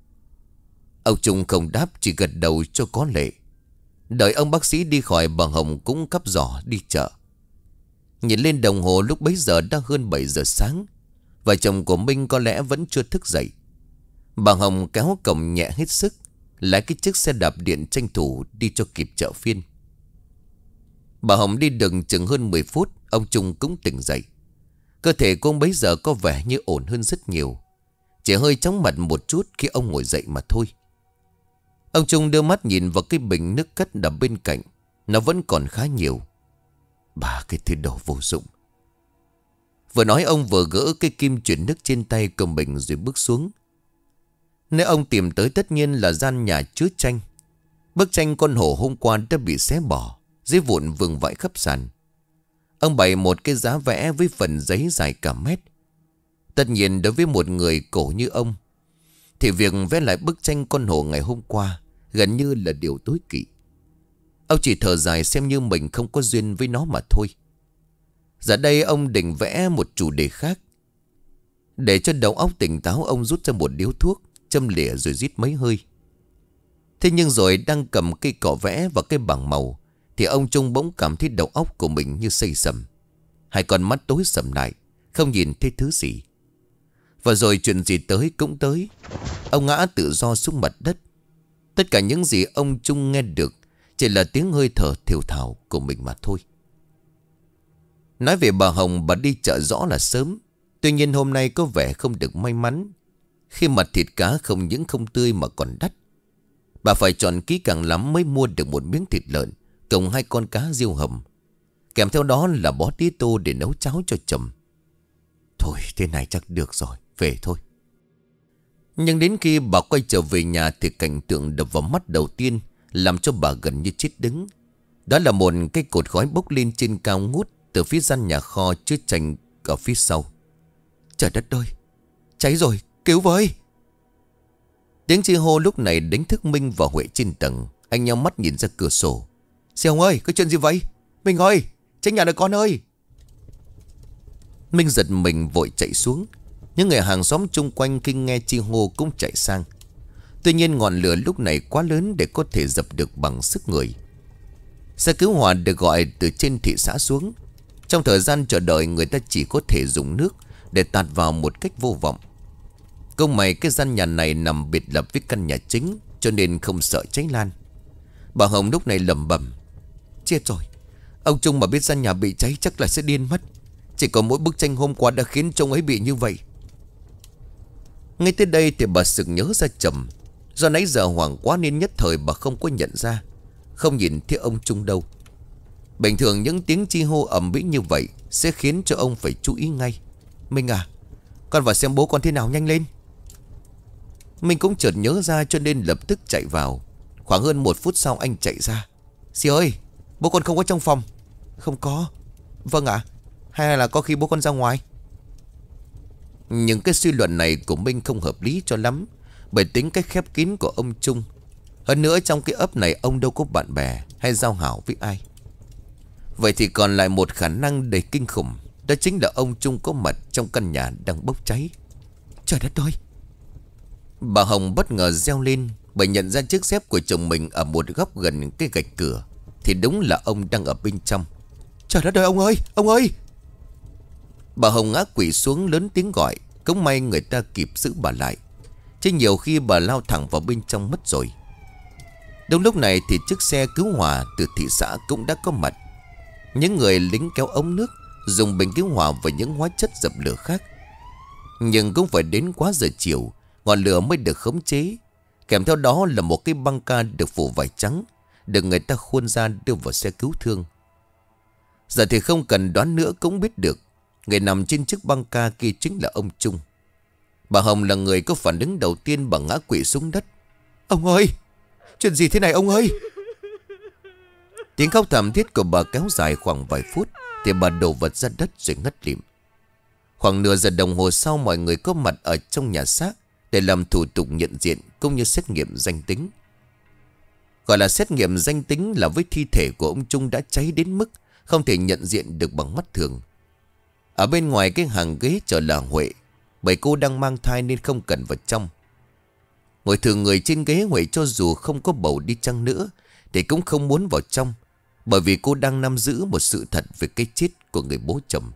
Ông Trung không đáp, chỉ gật đầu cho có lệ. Đợi ông bác sĩ đi khỏi, bà Hồng cũng cắp giỏ đi chợ. Nhìn lên đồng hồ lúc bấy giờ đã hơn bảy giờ sáng. Vợ chồng của Minh có lẽ vẫn chưa thức dậy. Bà Hồng kéo cổng nhẹ hết sức, lái cái chiếc xe đạp điện tranh thủ đi cho kịp chợ phiên. Bà Hồng đi được chừng hơn mười phút, ông Trung cũng tỉnh dậy. Cơ thể cô bấy giờ có vẻ như ổn hơn rất nhiều, chỉ hơi chóng mặt một chút khi ông ngồi dậy mà thôi. Ông Trung đưa mắt nhìn vào cái bình nước cất đặt bên cạnh. Nó vẫn còn khá nhiều. Bà cái thứ đồ vô dụng. Vừa nói ông vừa gỡ cái kim chuyển nước trên tay cầm bình rồi bước xuống. Nơi ông tìm tới tất nhiên là gian nhà chứa tranh. Bức tranh con hổ hôm qua đã bị xé bỏ, giấy vụn vương vãi khắp sàn. Ông bày một cái giá vẽ với phần giấy dài cả mét. Tất nhiên đối với một người cổ như ông thì việc vẽ lại bức tranh con hổ ngày hôm qua gần như là điều tối kỵ. Ông chỉ thở dài xem như mình không có duyên với nó mà thôi. Giờ đây ông định vẽ một chủ đề khác. Để cho đầu óc tỉnh táo, ông rút ra một điếu thuốc, châm lịa rồi rít mấy hơi. Thế nhưng rồi đang cầm cây cọ vẽ và cây bảng màu thì ông Trung bỗng cảm thấy đầu óc của mình như xây sầm. Hai con mắt tối sầm lại, không nhìn thấy thứ gì. Và rồi chuyện gì tới cũng tới. Ông ngã tự do xuống mặt đất. Tất cả những gì ông Trung nghe được chỉ là tiếng hơi thở thều thào của mình mà thôi. Nói về bà Hồng, bà đi chợ rõ là sớm. Tuy nhiên hôm nay có vẻ không được may mắn. Khi mà thịt cá không những không tươi mà còn đắt. Bà phải chọn kỹ càng lắm mới mua được một miếng thịt lợn cộng hai con cá riêu hầm. Kèm theo đó là bó tí tô để nấu cháo cho chồng. Thôi thế này chắc được rồi, về thôi. Nhưng đến khi bà quay trở về nhà thì cảnh tượng đập vào mắt đầu tiên làm cho bà gần như chết đứng. Đó là một cái cột khói bốc lên trên cao ngút từ phía gian nhà kho chứa chành ở phía sau. Trời đất ơi, cháy rồi, cứu với! Tiếng chi hô lúc này đánh thức Minh và Huệ trên tầng. Anh nhau mắt nhìn ra cửa sổ. Xe ông ơi, có chuyện gì vậy? Minh ơi, cháy nhà rồi con ơi! Minh giật mình vội chạy xuống. Những người hàng xóm chung quanh khi nghe chi hô cũng chạy sang. Tuy nhiên ngọn lửa lúc này quá lớn để có thể dập được bằng sức người. Xe cứu hỏa được gọi từ trên thị xã xuống. Trong thời gian chờ đợi, người ta chỉ có thể dùng nước để tạt vào một cách vô vọng. Công may cái gian nhà này nằm biệt lập với căn nhà chính, cho nên không sợ cháy lan. Bà Hồng lúc này lẩm bẩm: chết rồi, ông Trung mà biết gian nhà bị cháy chắc là sẽ điên mất. Chỉ có mỗi bức tranh hôm qua đã khiến trông ấy bị như vậy. Ngay tới đây thì bà sực nhớ ra chồng. Do nãy giờ hoảng quá nên nhất thời bà không có nhận ra, không nhìn thấy ông Trung đâu. Bình thường những tiếng chi hô ầm ĩ như vậy sẽ khiến cho ông phải chú ý ngay. Minh à, con vào xem bố con thế nào, nhanh lên. Minh cũng chợt nhớ ra cho nên lập tức chạy vào. Khoảng hơn một phút sau anh chạy ra. Dì ơi, bố con không có trong phòng. Không có. Vâng ạ. Hay là có khi bố con ra ngoài? Nhưng cái suy luận này của Minh không hợp lý cho lắm, bởi tính cách khép kín của ông Trung. Hơn nữa trong cái ấp này ông đâu có bạn bè hay giao hảo với ai. Vậy thì còn lại một khả năng đầy kinh khủng. Đó chính là ông Trung có mặt trong căn nhà đang bốc cháy. Trời đất ơi! Bà Hồng bất ngờ reo lên, bởi nhận ra chiếc dép của chồng mình ở một góc gần cái gạch cửa. Thì đúng là ông đang ở bên trong. Trời đất ơi, ông ơi, ông ơi! Bà Hồng ngã quỵ xuống lớn tiếng gọi. Cũng may người ta kịp giữ bà lại, chứ nhiều khi bà lao thẳng vào bên trong mất rồi. Đúng lúc này thì chiếc xe cứu hỏa từ thị xã cũng đã có mặt. Những người lính kéo ống nước, dùng bình cứu hỏa và những hóa chất dập lửa khác. Nhưng cũng phải đến quá giờ chiều, ngọn lửa mới được khống chế. Kèm theo đó là một cái băng ca được phủ vải trắng, được người ta khuôn ra đưa vào xe cứu thương. Giờ thì không cần đoán nữa cũng biết được, người nằm trên chiếc băng ca kia chính là ông Trung. Bà Hồng là người có phản ứng đầu tiên, bà ngã quỵ xuống đất. Ông ơi! Chuyện gì thế này ông ơi? Tiếng khóc thảm thiết của bà kéo dài khoảng vài phút thì bà đổ vật ra đất rồi ngất lịm. Khoảng nửa giờ đồng hồ sau, mọi người có mặt ở trong nhà xác để làm thủ tục nhận diện cũng như xét nghiệm danh tính. Gọi là xét nghiệm danh tính là với thi thể của ông Trung đã cháy đến mức không thể nhận diện được bằng mắt thường. Ở bên ngoài cái hàng ghế chờ là Huệ, bởi cô đang mang thai nên không cần vào trong. Ngồi thường người trên ghế, Huệ cho dù không có bầu đi chăng nữa thì cũng không muốn vào trong, bởi vì cô đang nắm giữ một sự thật về cái chết của người bố chồng.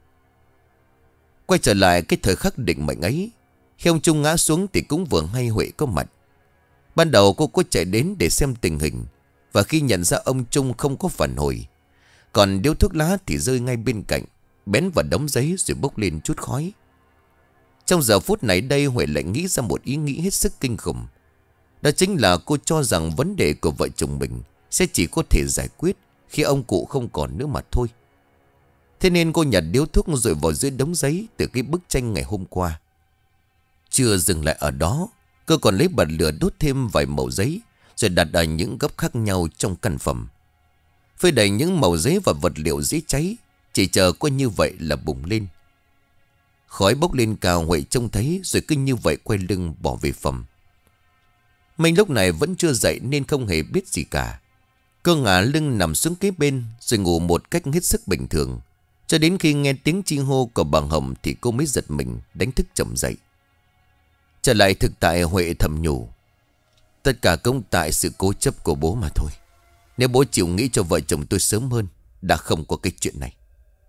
Quay trở lại cái thời khắc định mệnh ấy, khi ông Trung ngã xuống thì cũng vừa hay Huệ có mặt. Ban đầu cô có chạy đến để xem tình hình, và khi nhận ra ông Trung không có phản hồi, còn điếu thuốc lá thì rơi ngay bên cạnh, bén vào đống giấy rồi bốc lên chút khói. Trong giờ phút này đây, Huệ lại nghĩ ra một ý nghĩ hết sức kinh khủng. Đó chính là cô cho rằng vấn đề của vợ chồng mình sẽ chỉ có thể giải quyết khi ông cụ không còn nữa mà thôi. Thế nên cô nhặt điếu thuốc rồi vào dưới đống giấy từ cái bức tranh ngày hôm qua. Chưa dừng lại ở đó, cô còn lấy bật lửa đốt thêm vài mẩu giấy rồi đặt ở những góc khác nhau trong căn phòng. Phơi đầy những mẩu giấy và vật liệu dễ cháy, chỉ chờ có như vậy là bùng lên. Khói bốc lên cao, Huệ trông thấy rồi cứ như vậy quay lưng bỏ về phòng. Minh lúc này vẫn chưa dậy nên không hề biết gì cả. Cô ngả lưng nằm xuống kế bên rồi ngủ một cách hết sức bình thường. Cho đến khi nghe tiếng chi hô của bà Hồng thì cô mới giật mình đánh thức chồng dậy. Trở lại thực tại, Huệ thầm nhủ: tất cả cũng tại sự cố chấp của bố mà thôi. Nếu bố chịu nghĩ cho vợ chồng tôi sớm hơn, đã không có cái chuyện này.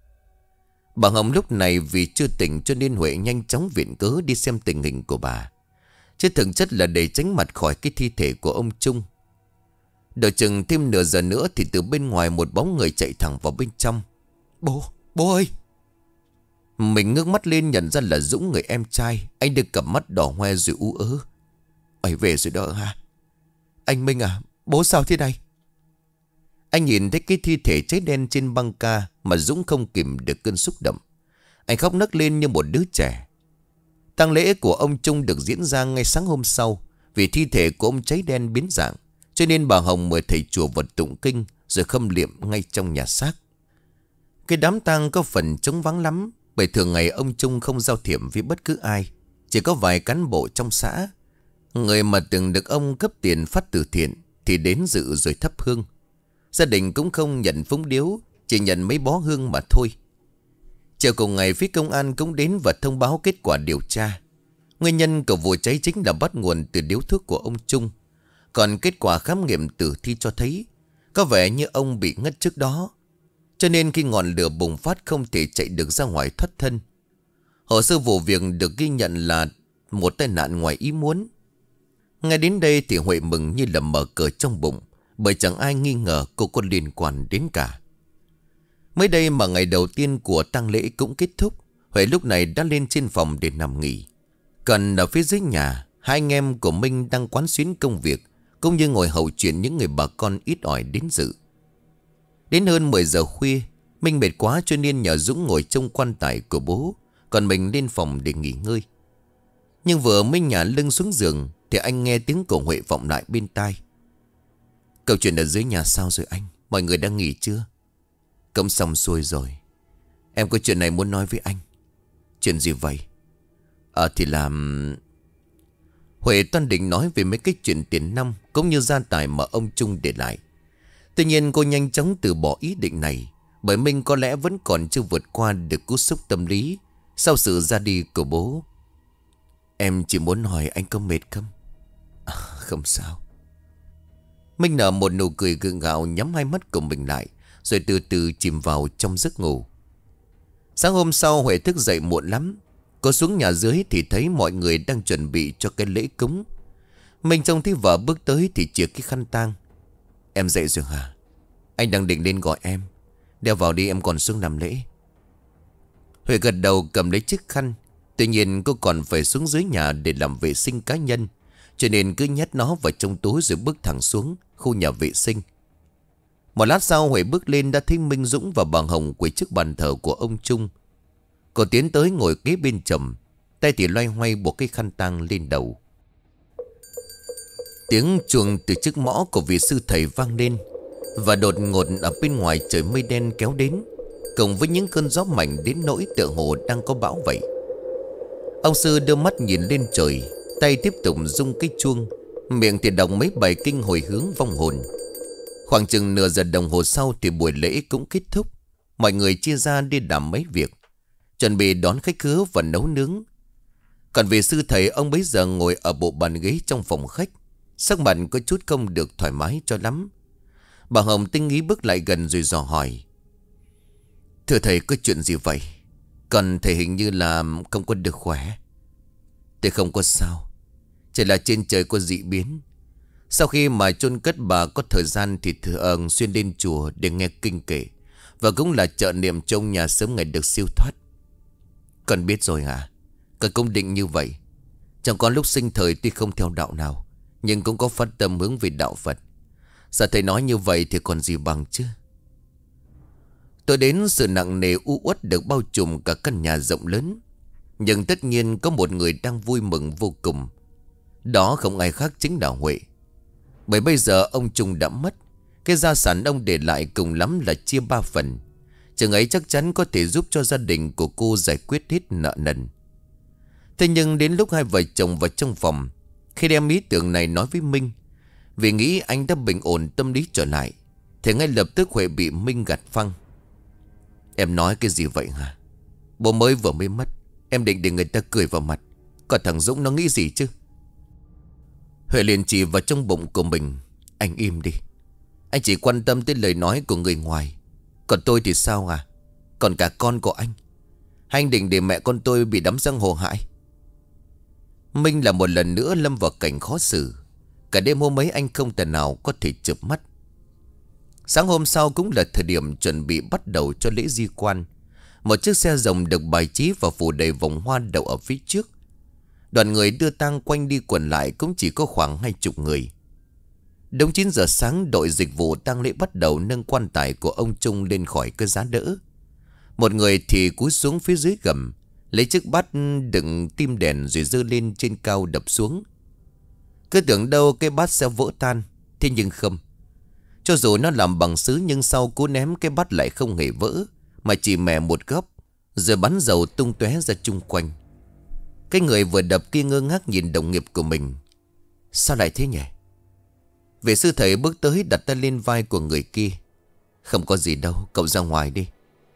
Bà Hồng lúc này vì chưa tỉnh cho nên Huệ nhanh chóng viện cớ đi xem tình hình của bà, chứ thực chất là để tránh mặt khỏi cái thi thể của ông Trung. Đợi chừng thêm nửa giờ nữa thì từ bên ngoài một bóng người chạy thẳng vào bên trong. Bố, bố ơi! Mình ngước mắt lên nhận ra là Dũng, người em trai. Anh đưa cặp mắt đỏ hoe rồi ú ớ. Ấy về rồi đó hả? Anh Minh à, bố sao thế này? Anh nhìn thấy cái thi thể cháy đen trên băng ca mà Dũng không kìm được cơn xúc động. Anh khóc nấc lên như một đứa trẻ. Tang lễ của ông Trung được diễn ra ngay sáng hôm sau. Vì thi thể của ông cháy đen biến dạng, cho nên bà Hồng mời thầy chùa vật tụng kinh rồi khâm liệm ngay trong nhà xác. Cái đám tang có phần trống vắng lắm, bởi thường ngày ông Trung không giao thiệp với bất cứ ai. Chỉ có vài cán bộ trong xã, người mà từng được ông cấp tiền phát từ thiện, thì đến dự rồi thắp hương. Gia đình cũng không nhận phúng điếu, chỉ nhận mấy bó hương mà thôi. Chiều cùng ngày, phía công an cũng đến và thông báo kết quả điều tra. Nguyên nhân của vụ cháy chính là bắt nguồn từ điếu thuốc của ông Trung. Còn kết quả khám nghiệm tử thi cho thấy có vẻ như ông bị ngất trước đó, cho nên khi ngọn lửa bùng phát không thể chạy được ra ngoài thoát thân. Hồ sơ vụ việc được ghi nhận là một tai nạn ngoài ý muốn. Ngay đến đây thì Huệ mừng như là mở cờ trong bụng, bởi chẳng ai nghi ngờ cô có liên quan đến cả. Mới đây mà ngày đầu tiên của tang lễ cũng kết thúc, Huệ lúc này đã lên trên phòng để nằm nghỉ. Còn ở phía dưới nhà, hai anh em của Minh đang quán xuyến công việc, cũng như ngồi hầu chuyện những người bà con ít ỏi đến dự. Đến hơn mười giờ khuya, Minh mệt quá cho nên nhờ Dũng ngồi trông quan tài của bố, còn mình lên phòng để nghỉ ngơi. Nhưng vừa Minh nhả lưng xuống giường thì anh nghe tiếng của Huệ vọng lại bên tai. Câu chuyện ở dưới nhà sao rồi anh? Mọi người đang nghỉ chưa? Cấm xong xuôi rồi. Em có chuyện này muốn nói với anh. Chuyện gì vậy? Ờ thì làm... Huệ toan định nói về mấy cái chuyện tiền năm cũng như gia tài mà ông Trung để lại. Tuy nhiên cô nhanh chóng từ bỏ ý định này, bởi Minh có lẽ vẫn còn chưa vượt qua được cú sốc tâm lý sau sự ra đi của bố. Em chỉ muốn hỏi anh có mệt không? À, không sao. Minh nở một nụ cười gượng gạo, nhắm hai mắt của mình lại, rồi từ từ chìm vào trong giấc ngủ. Sáng hôm sau Huệ thức dậy muộn lắm. Cô xuống nhà dưới thì thấy mọi người đang chuẩn bị cho cái lễ cúng. Minh trông thấy vợ bước tới thì chìa cái khăn tang. Em dậy rồi hả? Anh đang định lên gọi em. Đeo vào đi, em còn xuống làm lễ. Huệ gật đầu cầm lấy chiếc khăn. Tuy nhiên cô còn phải xuống dưới nhà để làm vệ sinh cá nhân, cho nên cứ nhét nó vào trong túi rồi bước thẳng xuống khu nhà vệ sinh. Một lát sau Huệ bước lên đã thấy Minh, Dũng và bà Hồng quỳ trước bàn thờ của ông Trung. Cô tiến tới ngồi kế bên chồng, tay thì loay hoay buộc cái khăn tang lên đầu. Tiếng chuông từ chiếc mõ của vị sư thầy vang lên, và đột ngột ở bên ngoài trời mây đen kéo đến, cộng với những cơn gió mạnh đến nỗi tựa hồ đang có bão vậy. Ông sư đưa mắt nhìn lên trời, tay tiếp tục rung cái chuông, miệng thì đọc mấy bài kinh hồi hướng vong hồn. Khoảng chừng nửa giờ đồng hồ sau thì buổi lễ cũng kết thúc. Mọi người chia ra đi làm mấy việc, chuẩn bị đón khách khứa và nấu nướng. Còn vị sư thầy, ông bấy giờ ngồi ở bộ bàn ghế trong phòng khách, sắc mặt có chút không được thoải mái cho lắm. Bà Hồng tinh ý bước lại gần rồi dò hỏi. Thưa thầy, có chuyện gì vậy? Còn thầy hình như là không có được khỏe. Tôi không có sao, chỉ là trên trời có dị biến. Sau khi mà chôn cất bà có thời gian thì thường xuyên lên chùa để nghe kinh kệ, và cũng là trợ niệm trong nhà sớm ngày được siêu thoát. Con biết rồi hả? Con cũng định như vậy. Chẳng có lúc sinh thời tuy không theo đạo nào, nhưng cũng có phát tâm hướng về đạo Phật. Giờ thầy nói như vậy thì còn gì bằng chứ. Tôi đến sự nặng nề u uất được bao trùm cả căn nhà rộng lớn. Nhưng tất nhiên có một người đang vui mừng vô cùng. Đó không ai khác chính là Huệ. Bởi bây giờ ông Trung đã mất. Cái gia sản ông để lại cùng lắm là chia ba phần. Chừng ấy chắc chắn có thể giúp cho gia đình của cô giải quyết hết nợ nần. Thế nhưng đến lúc hai vợ chồng vào trong phòng, khi đem ý tưởng này nói với Minh, vì nghĩ anh đã bình ổn tâm lý trở lại, thì ngay lập tức Huệ bị Minh gạt phăng. Em nói cái gì vậy hả? Bố mới vừa mới mất, em định để người ta cười vào mặt. Còn thằng Dũng nó nghĩ gì chứ? Huệ liền chỉ vào trong bụng của mình. Anh im đi. Anh chỉ quan tâm tới lời nói của người ngoài. Còn tôi thì sao à? Còn cả con của anh, anh định để mẹ con tôi bị đắm răng hồ hại? Minh là một lần nữa lâm vào cảnh khó xử. Cả đêm hôm ấy anh không thể nào có thể chợp mắt. Sáng hôm sau cũng là thời điểm chuẩn bị bắt đầu cho lễ di quan. Một chiếc xe rồng được bài trí và phủ đầy vòng hoa đậu ở phía trước. Đoàn người đưa tang quanh đi quẩn lại cũng chỉ có khoảng hai chục người. Đúng chín giờ sáng, đội dịch vụ tang lễ bắt đầu nâng quan tài của ông Trung lên khỏi cái giá đỡ. Một người thì cúi xuống phía dưới gầm, lấy chiếc bát đựng tim đèn rồi giơ lên trên cao đập xuống. Cứ tưởng đâu cái bát sẽ vỡ tan, thế nhưng không. Cho dù nó làm bằng sứ nhưng sau cú ném cái bát lại không hề vỡ, mà chỉ mẻ một góc, rồi bắn dầu tung tóe ra chung quanh. Cái người vừa đập kia ngơ ngác nhìn đồng nghiệp của mình. Sao lại thế nhỉ? Vị sư thầy bước tới đặt tay lên vai của người kia. Không có gì đâu, cậu ra ngoài đi.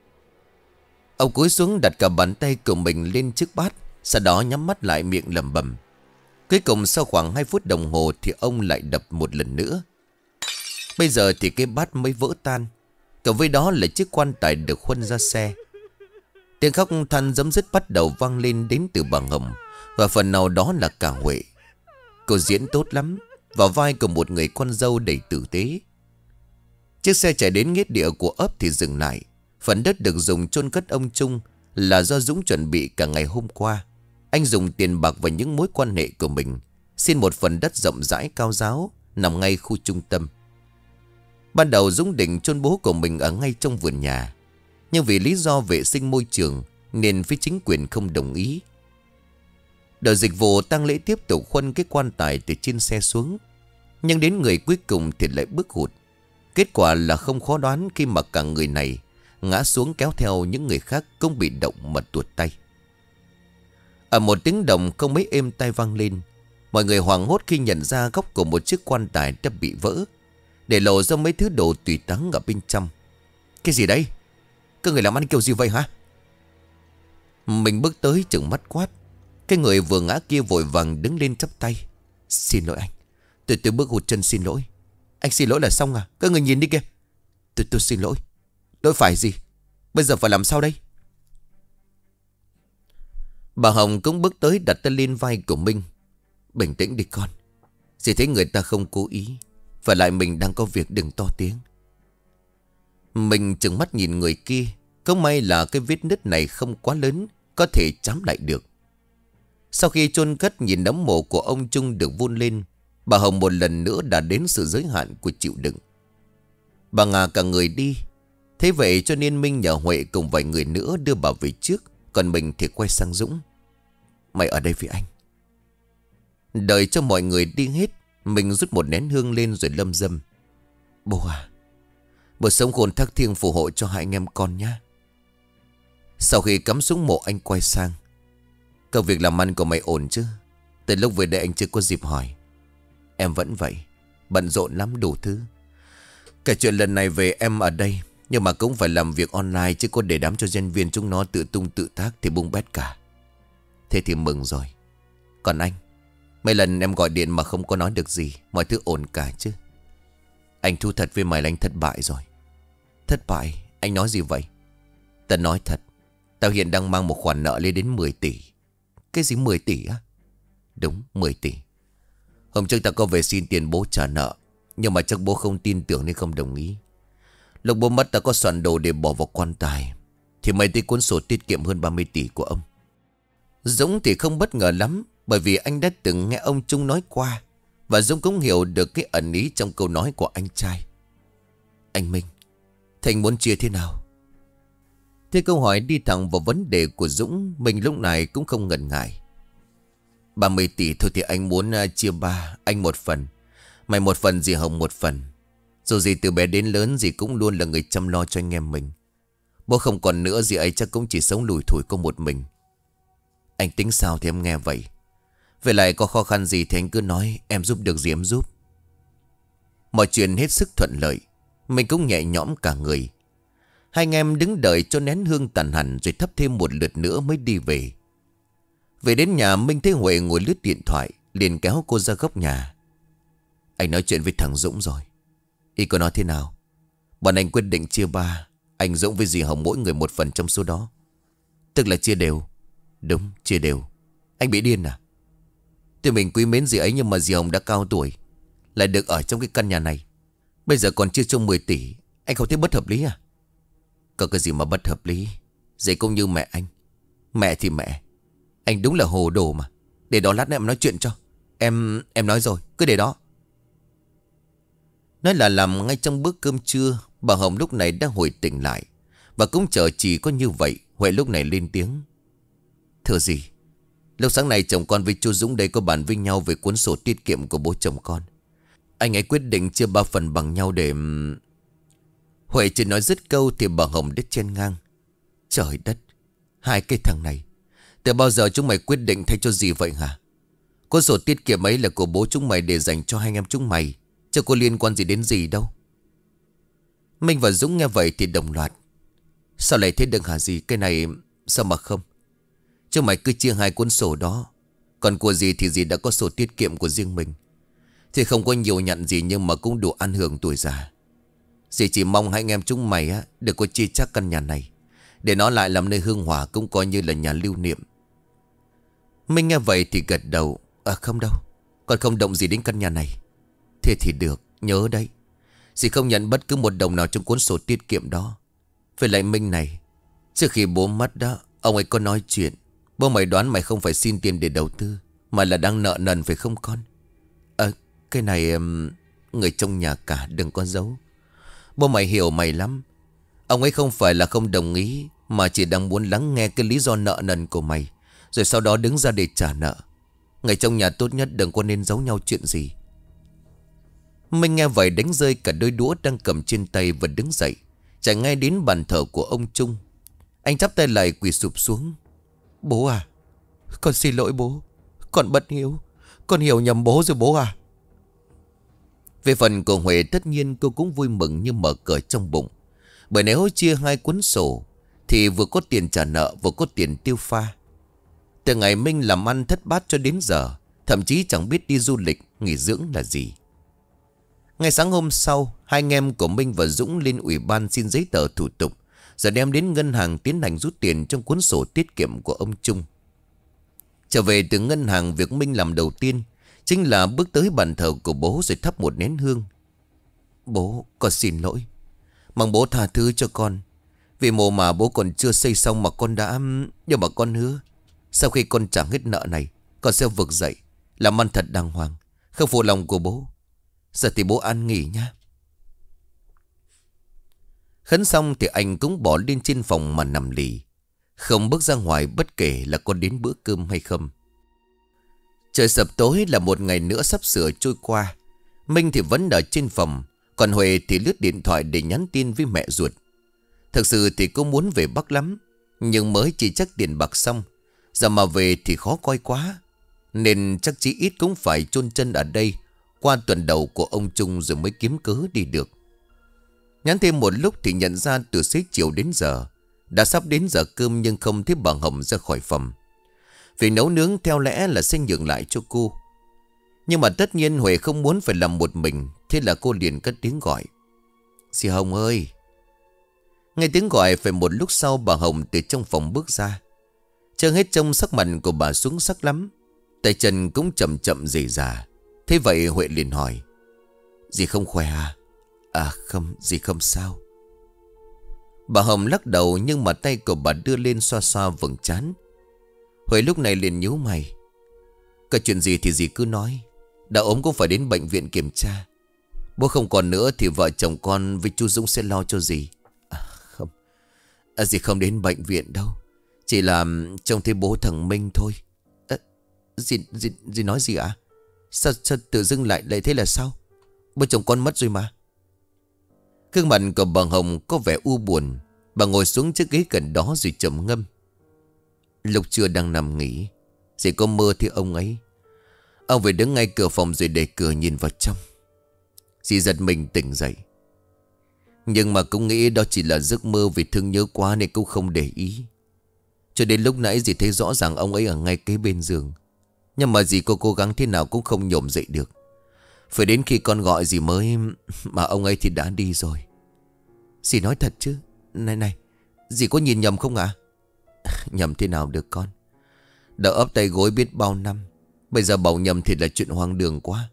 Ông cúi xuống đặt cả bàn tay của mình lên chiếc bát, sau đó nhắm mắt lại miệng lẩm bẩm. Cuối cùng sau khoảng hai phút đồng hồ thì ông lại đập một lần nữa. Bây giờ thì cái bát mới vỡ tan, cộng với đó là chiếc quan tài được khuân ra xe. Tiếng khóc than rấm rứt bắt đầu vang lên đến từ bà Hồng, và phần nào đó là cả Huệ. Cô diễn tốt lắm, vào vai của một người con dâu đầy tử tế. Chiếc xe chạy đến nghĩa địa của ấp thì dừng lại. Phần đất được dùng chôn cất ông Trung là do Dũng chuẩn bị cả ngày hôm qua. Anh dùng tiền bạc và những mối quan hệ của mình xin một phần đất rộng rãi cao ráo nằm ngay khu trung tâm. Ban đầu Dũng định chôn bố của mình ở ngay trong vườn nhà, nhưng vì lý do vệ sinh môi trường nên phía chính quyền không đồng ý. Đội dịch vụ tang lễ tiếp tục khuân cái quan tài từ trên xe xuống, nhưng đến người cuối cùng thì lại bước hụt. Kết quả là không khó đoán khi mà cả người này ngã xuống kéo theo những người khác cũng bị động mà tuột tay. Ở một tiếng động không mấy êm tai vang lên, mọi người hoảng hốt khi nhận ra góc của một chiếc quan tài đã bị vỡ, để lộ ra mấy thứ đồ tùy táng ở bên trong. Cái gì đây? Các người làm ăn kiểu gì vậy hả? Mình bước tới trừng mắt quát. Cái người vừa ngã kia vội vàng đứng lên chắp tay. Xin lỗi anh, Tôi tôi bước hụt chân xin lỗi. Anh xin lỗi là xong à? Các người nhìn đi kìa. Tôi tôi xin lỗi. Lỗi phải gì? Bây giờ phải làm sao đây? Bà Hồng cũng bước tới đặt tay lên vai của Minh. Bình tĩnh đi con. Chỉ thấy người ta không cố ý, và lại mình đang có việc, đừng to tiếng. Mình trừng mắt nhìn người kia. Không may là cái vết nứt này không quá lớn, có thể chám lại được. Sau khi chôn cất, nhìn nấm mộ của ông Trung được vun lên, bà Hồng một lần nữa đã đến sự giới hạn của chịu đựng. Bà ngả cả người đi. Thế vậy cho nên Minh nhờ Huệ cùng vài người nữa đưa bà về trước, còn mình thì quay sang Dũng. Mày ở đây với anh. Đợi cho mọi người đi hết, mình rút một nén hương lên rồi lâm dâm. Bố à, bố sống khôn thác thiêng phù hộ cho hai anh em con nhá. Sau khi cắm súng mộ, anh quay sang. Công việc làm ăn của mày ổn chứ? Từ lúc về đây anh chưa có dịp hỏi. Em vẫn vậy, bận rộn lắm đủ thứ. Cả chuyện lần này về em ở đây, nhưng mà cũng phải làm việc online, chứ có để đám cho nhân viên chúng nó tự tung tự tác thì bung bét cả. Thế thì mừng rồi. Còn anh, mấy lần em gọi điện mà không có nói được gì, mọi thứ ổn cả chứ? Anh thú thật với mày là anh thất bại rồi. Thất bại? Anh nói gì vậy? Tao nói thật, tao hiện đang mang một khoản nợ lên đến mười tỷ. Cái gì mười tỷ á? Đúng, mười tỷ. Hôm trước tao có về xin tiền bố trả nợ, nhưng mà chắc bố không tin tưởng nên không đồng ý. Lúc bố mất tao có soạn đồ để bỏ vào quan tài, thì mày thấy cuốn sổ tiết kiệm hơn ba mươi tỷ của ông. Dũng thì không bất ngờ lắm, bởi vì anh đã từng nghe ông Trung nói qua, và Dũng cũng hiểu được cái ẩn ý trong câu nói của anh trai. Anh Minh, Thành muốn chia thế nào? Thế câu hỏi đi thẳng vào vấn đề của Dũng. Mình lúc này cũng không ngần ngại. ba mươi tỷ thôi thì anh muốn uh, chia ba. Anh một phần, mày một phần, dì Hồng một phần. Dù gì từ bé đến lớn dì cũng luôn là người chăm lo cho anh em mình. Bố không còn nữa, dì ấy chắc cũng chỉ sống lủi thủi có một mình. Anh tính sao thì em nghe vậy. Về lại có khó khăn gì thì anh cứ nói, em giúp được gì em giúp. Mọi chuyện hết sức thuận lợi, mình cũng nhẹ nhõm cả người. Hai anh em đứng đợi cho nén hương tàn hẳn, rồi thắp thêm một lượt nữa mới đi về. Về đến nhà, Minh thấy Huệ ngồi lướt điện thoại, liền kéo cô ra góc nhà. Anh nói chuyện với thằng Dũng rồi. Ý có nói thế nào? Bọn anh quyết định chia ba, anh Dũng với dì Hồng mỗi người một phần trong số đó. Tức là chia đều. Đúng, chia đều. Anh bị điên à? Tuy mình quý mến dì ấy, nhưng mà dì Hồng đã cao tuổi, lại được ở trong cái căn nhà này, bây giờ còn chia chung mười tỷ. Anh không thấy bất hợp lý à? Có cái gì mà bất hợp lý? Dì cũng như mẹ anh. Mẹ thì mẹ, anh đúng là hồ đồ mà. Để đó lát nữa em nói chuyện cho. Em em nói rồi, cứ để đó. Nói là làm ngay trong bữa cơm trưa. Bà Hồng lúc này đã hồi tỉnh lại. Và cũng chờ chỉ có như vậy. Huệ lúc này lên tiếng. Thưa gì, lúc sáng nay chồng con với chú Dũng đây có bàn với nhau về cuốn sổ tiết kiệm của bố chồng con. Anh ấy quyết định chia ba phần bằng nhau để... Huệ chỉ nói dứt câu thì bà Hồng đứt chen ngang. Trời đất, hai cái thằng này, từ bao giờ chúng mày quyết định thay cho gì vậy hả? Cuốn sổ tiết kiệm ấy là của bố chúng mày để dành cho hai anh em chúng mày, chứ có liên quan gì đến gì đâu. Minh và Dũng nghe vậy thì đồng loạt. Sao lại thế được hả gì? Cái này sao mà không? Chúng mày cứ chia hai cuốn sổ đó. Còn của dì thì dì đã có sổ tiết kiệm của riêng mình. Thì không có nhiều nhận gì nhưng mà cũng đủ ăn hưởng tuổi già. Dì chỉ mong hai anh em chúng mày á được có chia chắc căn nhà này, để nó lại làm nơi hương hỏa, cũng coi như là nhà lưu niệm. Minh nghe vậy thì gật đầu. À không đâu, con không động gì đến căn nhà này. Thế thì được, nhớ đấy, dì không nhận bất cứ một đồng nào trong cuốn sổ tiết kiệm đó. Với lại Minh này, trước khi bố mất đó, ông ấy có nói chuyện. Bố mày đoán mày không phải xin tiền để đầu tư, mà là đang nợ nần phải không con? À, cái này um, người trong nhà cả đừng có giấu. Bố mày hiểu mày lắm. Ông ấy không phải là không đồng ý, mà chỉ đang muốn lắng nghe cái lý do nợ nần của mày, rồi sau đó đứng ra để trả nợ. Người trong nhà tốt nhất đừng có nên giấu nhau chuyện gì. Minh nghe vậy đánh rơi cả đôi đũa đang cầm trên tay và đứng dậy, chạy ngay đến bàn thờ của ông Trung. Anh chắp tay lại quỳ sụp xuống. Bố à, con xin lỗi bố, con bất hiếu, con hiểu nhầm bố rồi bố à. Về phần của Huệ, tất nhiên cô cũng vui mừng như mở cờ trong bụng. Bởi nếu chia hai cuốn sổ thì vừa có tiền trả nợ, vừa có tiền tiêu pha. Từ ngày Minh làm ăn thất bát cho đến giờ, thậm chí chẳng biết đi du lịch, nghỉ dưỡng là gì. Ngày sáng hôm sau, hai anh em của Minh và Dũng lên ủy ban xin giấy tờ thủ tục, rồi đem đến ngân hàng tiến hành rút tiền trong cuốn sổ tiết kiệm của ông Trung. Trở về từ ngân hàng, việc Minh làm đầu tiên chính là bước tới bàn thờ của bố rồi thắp một nén hương. Bố, con xin lỗi. Mong bố tha thứ cho con. Vì mồ mà bố còn chưa xây xong mà con đã... Nhưng mà con hứa, sau khi con trả hết nợ này, con sẽ vực dậy, làm ăn thật đàng hoàng, không phụ lòng của bố. Giờ thì bố an nghỉ nha. Khấn xong thì anh cũng bỏ lên trên phòng mà nằm lì, không bước ra ngoài bất kể là có đến bữa cơm hay không. Trời sập tối là một ngày nữa sắp sửa trôi qua. Minh thì vẫn ở trên phòng, còn Huệ thì lướt điện thoại để nhắn tin với mẹ ruột. Thực sự thì cô muốn về Bắc lắm, nhưng mới chỉ chắc tiền bạc xong, giờ mà về thì khó coi quá, nên chắc chí ít cũng phải chôn chân ở đây qua tuần đầu của ông Trung rồi mới kiếm cớ đi được. Nhắn thêm một lúc thì nhận ra từ xế chiều đến giờ đã sắp đến giờ cơm, nhưng không thấy bà Hồng ra khỏi phòng. Vì nấu nướng theo lẽ là sẽ nhường lại cho cô, nhưng mà tất nhiên Huệ không muốn phải làm một mình. Thế là cô liền cất tiếng gọi. Dì Hồng ơi. Nghe tiếng gọi phải một lúc sau, bà Hồng từ trong phòng bước ra. Chưa hết trông sắc mặt của bà xuống sắc lắm, tay chân cũng chậm chậm rỉ rả. Thế vậy Huệ liền hỏi. Dì không khỏe à? À không, dì không sao. Bà Hồng lắc đầu, nhưng mà tay của bà đưa lên xoa xoa vầng trán. Huệ lúc này liền nhíu mày. Có chuyện gì thì dì cứ nói. Đã ốm cũng phải đến bệnh viện kiểm tra. Bố không còn nữa thì vợ chồng con với chú Dũng sẽ lo cho dì. À không, à, dì không đến bệnh viện đâu, chỉ là trông thấy bố thằng Minh thôi. À, dì, dì, dì nói gì ạ? À? Sao, sao tự dưng lại lại thế là sao? Bố chồng con mất rồi mà. Gương mặt của bà Hồng có vẻ u buồn. Bà ngồi xuống chiếc ghế gần đó rồi trầm ngâm. Lúc trưa đang nằm nghỉ, dì có mơ thấy ông ấy. Ông về đứng ngay cửa phòng rồi đẩy cửa nhìn vào trong. Dì giật mình tỉnh dậy, nhưng mà cũng nghĩ đó chỉ là giấc mơ, vì thương nhớ quá nên cũng không để ý. Cho đến lúc nãy dì thấy rõ ràng ông ấy ở ngay kế bên giường, nhưng mà dì có cố gắng thế nào cũng không nhổm dậy được. Phải đến khi con gọi dì mới... Mà ông ấy thì đã đi rồi. Dì nói thật chứ? Này này, dì có nhìn nhầm không ạ? À? Nhầm thế nào được con? Đã ấp tay gối biết bao năm, bây giờ bảo nhầm thì là chuyện hoang đường quá.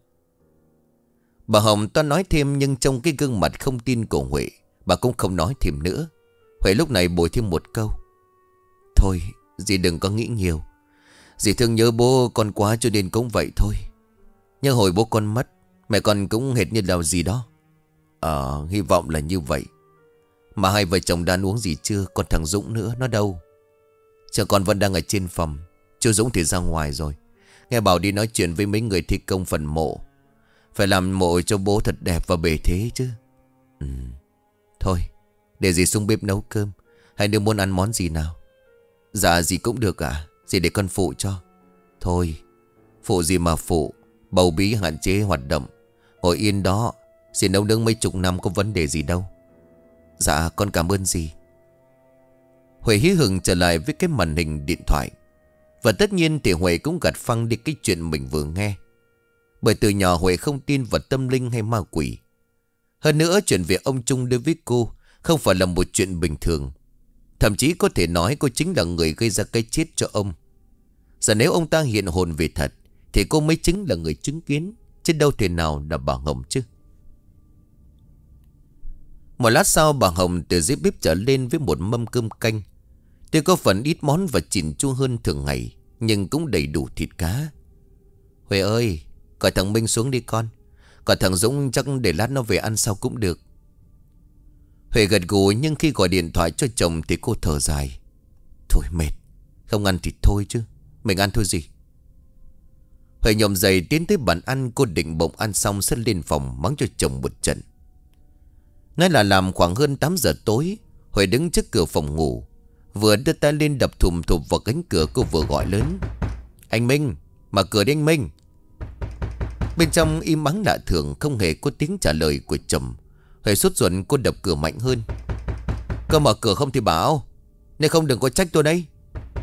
Bà Hồng toan nói thêm, nhưng trong cái gương mặt không tin của Huệ, bà cũng không nói thêm nữa. Huệ lúc này bồi thêm một câu. Thôi dì đừng có nghĩ nhiều. Dì thương nhớ bố con quá cho nên cũng vậy thôi. Nhưng hồi bố con mất, mẹ con cũng hệt như là gì đó. Ờ hy vọng là như vậy. Mà hai vợ chồng đã ăn uống gì chưa? Còn thằng Dũng nữa nó đâu? Chờ con vẫn đang ở trên phòng. Chú Dũng thì ra ngoài rồi. Nghe bảo đi nói chuyện với mấy người thi công phần mộ. Phải làm mộ cho bố thật đẹp và bề thế chứ. Ừ. Thôi để dì xuống bếp nấu cơm. Hai đứa muốn ăn món gì nào? Dạ dì cũng được à? Dì để con phụ cho. Thôi phụ gì mà phụ. Bầu bí hạn chế hoạt động. Ngồi yên đó. Dì nấu nướng mấy chục năm có vấn đề gì đâu. Dạ con cảm ơn dì. Huệ hí hửng trở lại với cái màn hình điện thoại. Và tất nhiên thì Huệ cũng gạt phăng đi cái chuyện mình vừa nghe. Bởi từ nhỏ Huệ không tin vào tâm linh hay ma quỷ. Hơn nữa chuyện về ông Trung đối với cô không phải là một chuyện bình thường. Thậm chí có thể nói cô chính là người gây ra cái chết cho ông. Giờ nếu ông ta hiện hồn về thật thì cô mới chính là người chứng kiến, chứ đâu thể nào là bà Hồng chứ. Một lát sau bà Hồng từ dưới bếp trở lên với một mâm cơm canh. Tuy có phần ít món và chỉn chu hơn thường ngày, nhưng cũng đầy đủ thịt cá. Huệ ơi, gọi thằng Minh xuống đi con. Còn thằng Dũng chắc để lát nó về ăn sau cũng được. Huệ gật gù, nhưng khi gọi điện thoại cho chồng thì cô thở dài. Thôi mệt, không ăn thì thôi chứ, mình ăn thôi gì. Huệ nhổm dậy tiến tới bàn ăn. Cô định bụng ăn xong sẽ lên phòng mắng cho chồng một trận. Nói là làm khoảng hơn tám giờ tối. Huệ đứng trước cửa phòng ngủ, vừa đưa tay lên đập thùm thụp vào cánh cửa. Cô vừa gọi lớn: Anh Minh, mở cửa đi anh Minh. Bên trong im ắng lạ thường, không hề có tiếng trả lời của chồng. Huệ sốt ruột, cô đập cửa mạnh hơn. Có mở cửa không thì bảo, nếu không đừng có trách tôi đây.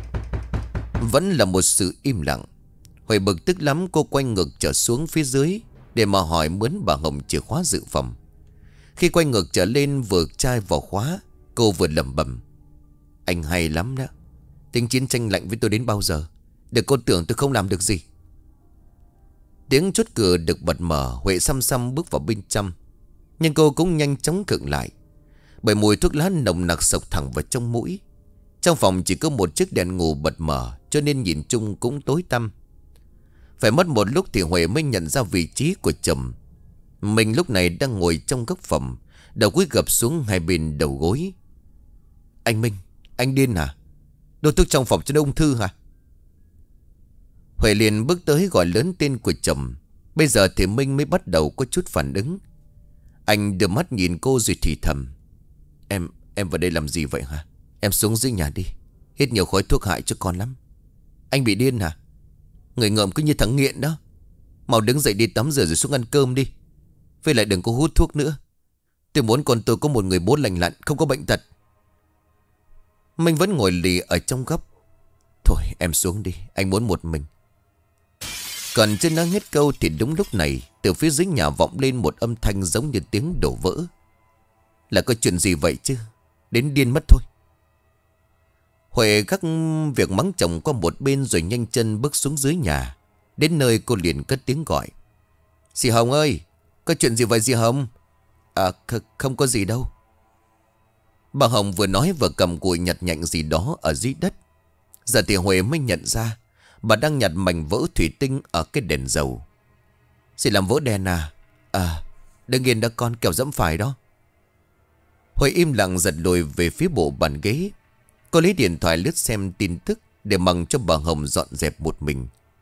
Vẫn là một sự im lặng. Huệ bực tức lắm. Cô quay ngược trở xuống phía dưới để mà hỏi mướn bà Hồng chìa khóa dự phòng. Khi quay ngược trở lên vừa chai vào khóa, cô vừa lẩm bẩm: Anh hay lắm đó. Tính chiến tranh lạnh với tôi đến bao giờ? Để cô tưởng tôi không làm được gì. Tiếng chốt cửa được bật mở. Huệ xăm xăm bước vào bên trong. Nhưng cô cũng nhanh chóng khựng lại, bởi mùi thuốc lá nồng nặc sộc thẳng vào trong mũi. Trong phòng chỉ có một chiếc đèn ngủ bật mở, cho nên nhìn chung cũng tối tăm. Phải mất một lúc thì Huệ mới nhận ra vị trí của chồng. Mình lúc này đang ngồi trong góc phòng, đầu cúi gập xuống hai bên đầu gối. Anh Minh, anh điên hả? Đôi thuốc trong phòng cho nó ung thư hả? Huệ liền bước tới gọi lớn tên của chồng. Bây giờ thì Minh mới bắt đầu có chút phản ứng. Anh đưa mắt nhìn cô rồi thì thầm: Em, em vào đây làm gì vậy hả? Em xuống dưới nhà đi, hít nhiều khói thuốc hại cho con lắm. Anh bị điên hả? Người ngợm cứ như thằng nghiện đó. Mau đứng dậy đi tắm rửa rồi xuống ăn cơm đi. Với lại đừng có hút thuốc nữa. Tôi muốn con tôi có một người bố lành lặn, không có bệnh tật. Minh vẫn ngồi lì ở trong góc. Thôi em xuống đi, anh muốn một mình. Còn chưa nói hết câu thì đúng lúc này, từ phía dưới nhà vọng lên một âm thanh giống như tiếng đổ vỡ. Là có chuyện gì vậy chứ? Đến điên mất thôi. Huệ gác việc mắng chồng qua một bên rồi nhanh chân bước xuống dưới nhà. Đến nơi cô liền cất tiếng gọi: Dì Hồng ơi, có chuyện gì vậy dì Hồng? À không có gì đâu. Bà Hồng vừa nói vừa cầm cùi nhặt nhạnh gì đó ở dưới đất. Giờ thì Huệ mới nhận ra bà đang nhặt mảnh vỡ thủy tinh ở cái đèn dầu. Dì làm vỡ đèn à? À đừng yên đã con, kẻo dẫm phải đó. Huệ im lặng giật lùi về phía bộ bàn ghế. Cô lấy điện thoại lướt xem tin tức để mặc cho bà Hồng dọn dẹp một mình.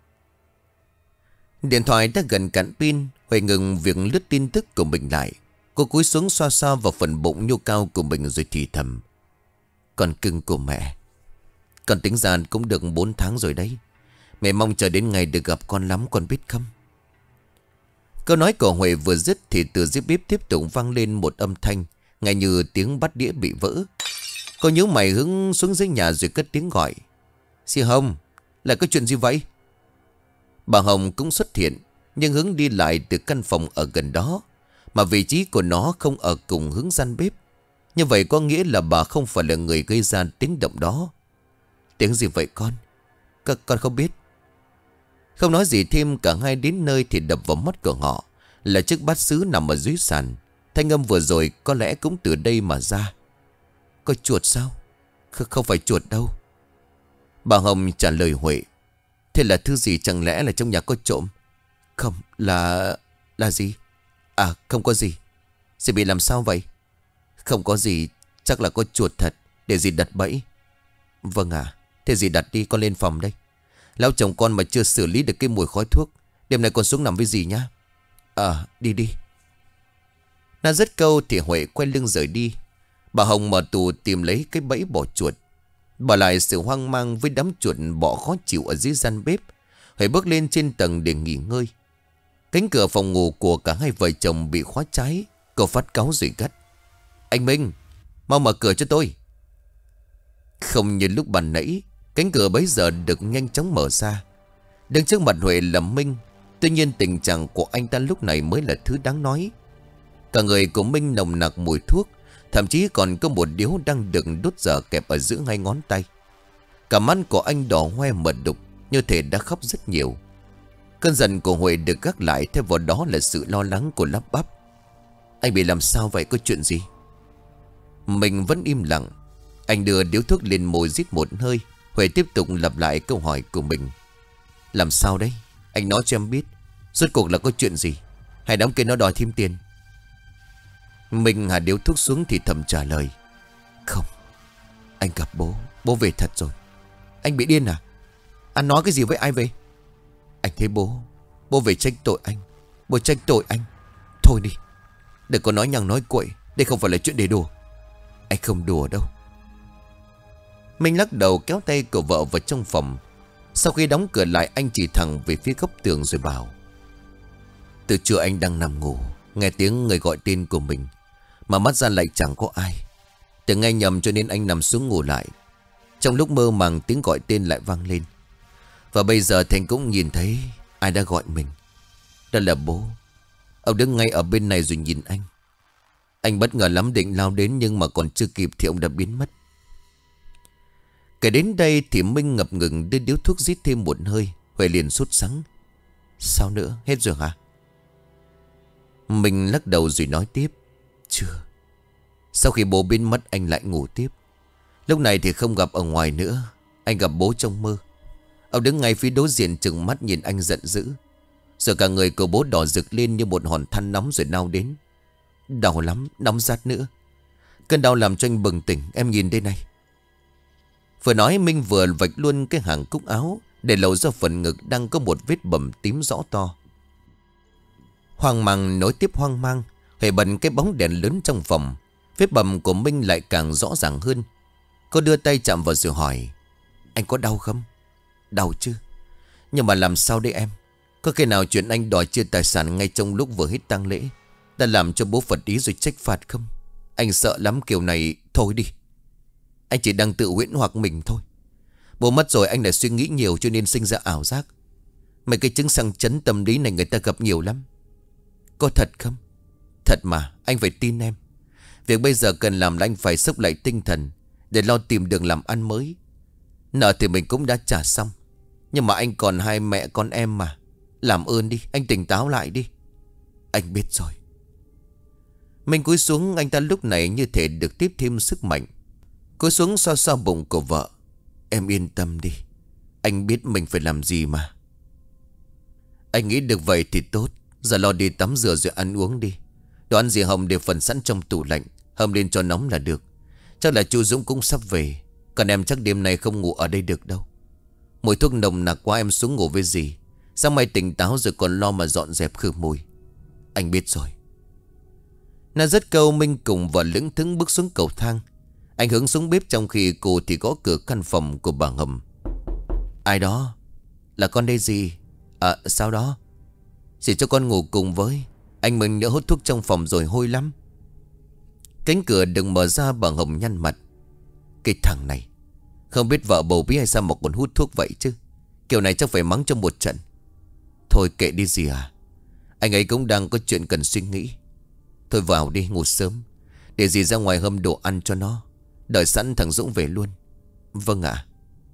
Điện thoại đã gần cạn pin. Huệ ngừng việc lướt tin tức của mình lại. Cô cúi xuống xoa xoa vào phần bụng nhô cao của mình rồi thì thầm: Con cưng của mẹ, con tính ra cũng được bốn tháng rồi đấy. Mẹ mong chờ đến ngày được gặp con lắm, con biết không? Câu nói của Huệ vừa dứt thì từ dưới bếp tiếp tục vang lên một âm thanh, nghe như tiếng bát đĩa bị vỡ. Cô nhíu mày hướng xuống dưới nhà rồi cất tiếng gọi: Dì Hồng, là có chuyện gì vậy? Bà Hồng cũng xuất hiện, nhưng hướng đi lại từ căn phòng ở gần đó, mà vị trí của nó không ở cùng hướng gian bếp. Như vậy có nghĩa là bà không phải là người gây ra tiếng động đó. Tiếng gì vậy con? C con không biết. Không nói gì thêm, cả hai đến nơi thì đập vào mắt của họ là chiếc bát sứ nằm ở dưới sàn. Thanh âm vừa rồi có lẽ cũng từ đây mà ra. Có chuột sao? Kh không phải chuột đâu. Bà Hồng trả lời Huệ. Thế là thứ gì, chẳng lẽ là trong nhà có trộm? Không, là... là gì? À, không có gì. Dì bị làm sao vậy? Không có gì, chắc là có chuột thật, để dì đặt bẫy. Vâng à, thế dì đặt đi, con lên phòng đây. Lão chồng con mà chưa xử lý được cái mùi khói thuốc, đêm nay con xuống nằm với dì nhá. À, đi đi. Nó dứt câu thì Huệ quay lưng rời đi. Bà Hồng mở tù tìm lấy cái bẫy bỏ chuột. Bỏ lại sự hoang mang với đám chuột bọ khó chịu ở dưới gian bếp. Huệ bước lên trên tầng để nghỉ ngơi. Cánh cửa phòng ngủ của cả hai vợ chồng bị khóa trái. Cô phát cáu rồi gắt. Anh Minh, mau mở cửa cho tôi. Không như lúc ban nãy, cánh cửa bấy giờ được nhanh chóng mở ra. Đứng trước mặt Huệ là Minh. Tuy nhiên tình trạng của anh ta lúc này mới là thứ đáng nói. Cả người của Minh nồng nặc mùi thuốc. Thậm chí còn có một điếu đang được đốt dở kẹp ở giữa hai ngón tay. Cả mắt của anh đỏ hoe mờ đục, như thể đã khóc rất nhiều. Cơn giận của Huệ được gác lại, thêm vào đó là sự lo lắng của lắp bắp. Anh bị làm sao vậy, có chuyện gì? Mình vẫn im lặng. Anh đưa điếu thuốc lên môi rít một hơi. Huệ tiếp tục lặp lại câu hỏi của mình. Làm sao đấy? Anh nói cho em biết, rốt cuộc là có chuyện gì? Hay đám kia nó đòi thêm tiền? Mình hạ điếu thuốc xuống thì thầm trả lời. Không, anh gặp bố. Bố về thật rồi. Anh bị điên à? Anh nói cái gì với ai về? Anh thấy bố. Bố về trách tội anh. Bố trách tội anh. Thôi đi, đừng có nói nhăng nói quậy. Đây không phải là chuyện để đùa. Anh không đùa đâu. Mình lắc đầu kéo tay của vợ vào trong phòng. Sau khi đóng cửa lại, anh chỉ thẳng về phía góc tường rồi bảo. Từ trưa anh đang nằm ngủ, nghe tiếng người gọi tên của mình, mà mắt ra lại chẳng có ai. Tưởng nghe nhầm cho nên anh nằm xuống ngủ lại. Trong lúc mơ màng tiếng gọi tên lại vang lên. Và bây giờ Thành cũng nhìn thấy ai đã gọi mình. Đó là bố. Ông đứng ngay ở bên này rồi nhìn anh. Anh bất ngờ lắm, định lao đến nhưng mà còn chưa kịp thì ông đã biến mất. Kể đến đây thì Minh ngập ngừng đưa điếu thuốc rít thêm một hơi. Huệ liền sốt sắng. Sao nữa, hết rồi hả? Minh lắc đầu rồi nói tiếp. Chưa. Sau khi bố biến mất anh lại ngủ tiếp. Lúc này thì không gặp ở ngoài nữa. Anh gặp bố trong mơ. Ông đứng ngay phía đối diện trừng mắt nhìn anh giận dữ. Rồi cả người của bố đỏ rực lên như một hòn than nóng rồi lao đến. Đau lắm, nóng rát nữa. Cơn đau làm cho anh bừng tỉnh. Em nhìn đây này. Vừa nói Minh vừa vạch luôn cái hàng cúc áo, để lộ ra phần ngực đang có một vết bầm tím rõ to. Hoang mang nối tiếp hoang mang. Huệ bật cái bóng đèn lớn trong phòng. Vết bầm của Minh lại càng rõ ràng hơn. Cô đưa tay chạm vào rồi hỏi. Anh có đau không? Đau chứ. Nhưng mà làm sao đây em? Có khi nào chuyện anh đòi chia tài sản ngay trong lúc vừa hết tang lễ đã làm cho bố phật ý rồi trách phạt không? Anh sợ lắm kiểu này. Thôi đi. Anh chỉ đang tự huyễn hoặc mình thôi. Bố mất rồi anh lại suy nghĩ nhiều cho nên sinh ra ảo giác. Mấy cái chứng sang chấn tâm lý này người ta gặp nhiều lắm. Có thật không? Thật mà, anh phải tin em. Việc bây giờ cần làm là anh phải xốc lại tinh thần để lo tìm đường làm ăn mới. Nợ thì mình cũng đã trả xong, nhưng mà anh còn hai mẹ con em mà. Làm ơn đi, anh tỉnh táo lại đi. Anh biết rồi. Mình cúi xuống, anh ta lúc này như thể được tiếp thêm sức mạnh. Cúi xuống xoa xoa bụng của vợ. Em yên tâm đi, anh biết mình phải làm gì mà. Anh nghĩ được vậy thì tốt. Giờ lo đi tắm rửa rồi ăn uống đi. Đồ ăn gì Hồng đều phần sẵn trong tủ lạnh, hâm lên cho nóng là được. Chắc là chú Dũng cũng sắp về. Còn em chắc đêm nay không ngủ ở đây được đâu. Mùi thuốc nồng nặc quá, em xuống ngủ với dì. Sáng mai tỉnh táo rồi còn lo mà dọn dẹp khử mùi. Anh biết rồi. Nó dứt câu, Minh cùng vợ lững thững bước xuống cầu thang. Anh hướng xuống bếp trong khi cô thì gõ cửa căn phòng của bà Hồng. Ai đó? Là con đây dì. À sao đó? Dì cho con ngủ cùng với. Anh mình đã hút thuốc trong phòng rồi hôi lắm. Cánh cửa đừng mở ra, bà Hồng nhăn mặt. Cái thằng này không biết vợ bầu bí hay sao mà còn hút thuốc vậy chứ. Kiểu này chắc phải mắng cho một trận. Thôi kệ đi dì à. Anh ấy cũng đang có chuyện cần suy nghĩ. Thôi vào đi ngủ sớm, để dì ra ngoài hâm đồ ăn cho nó. Đợi sẵn thằng Dũng về luôn. Vâng ạ.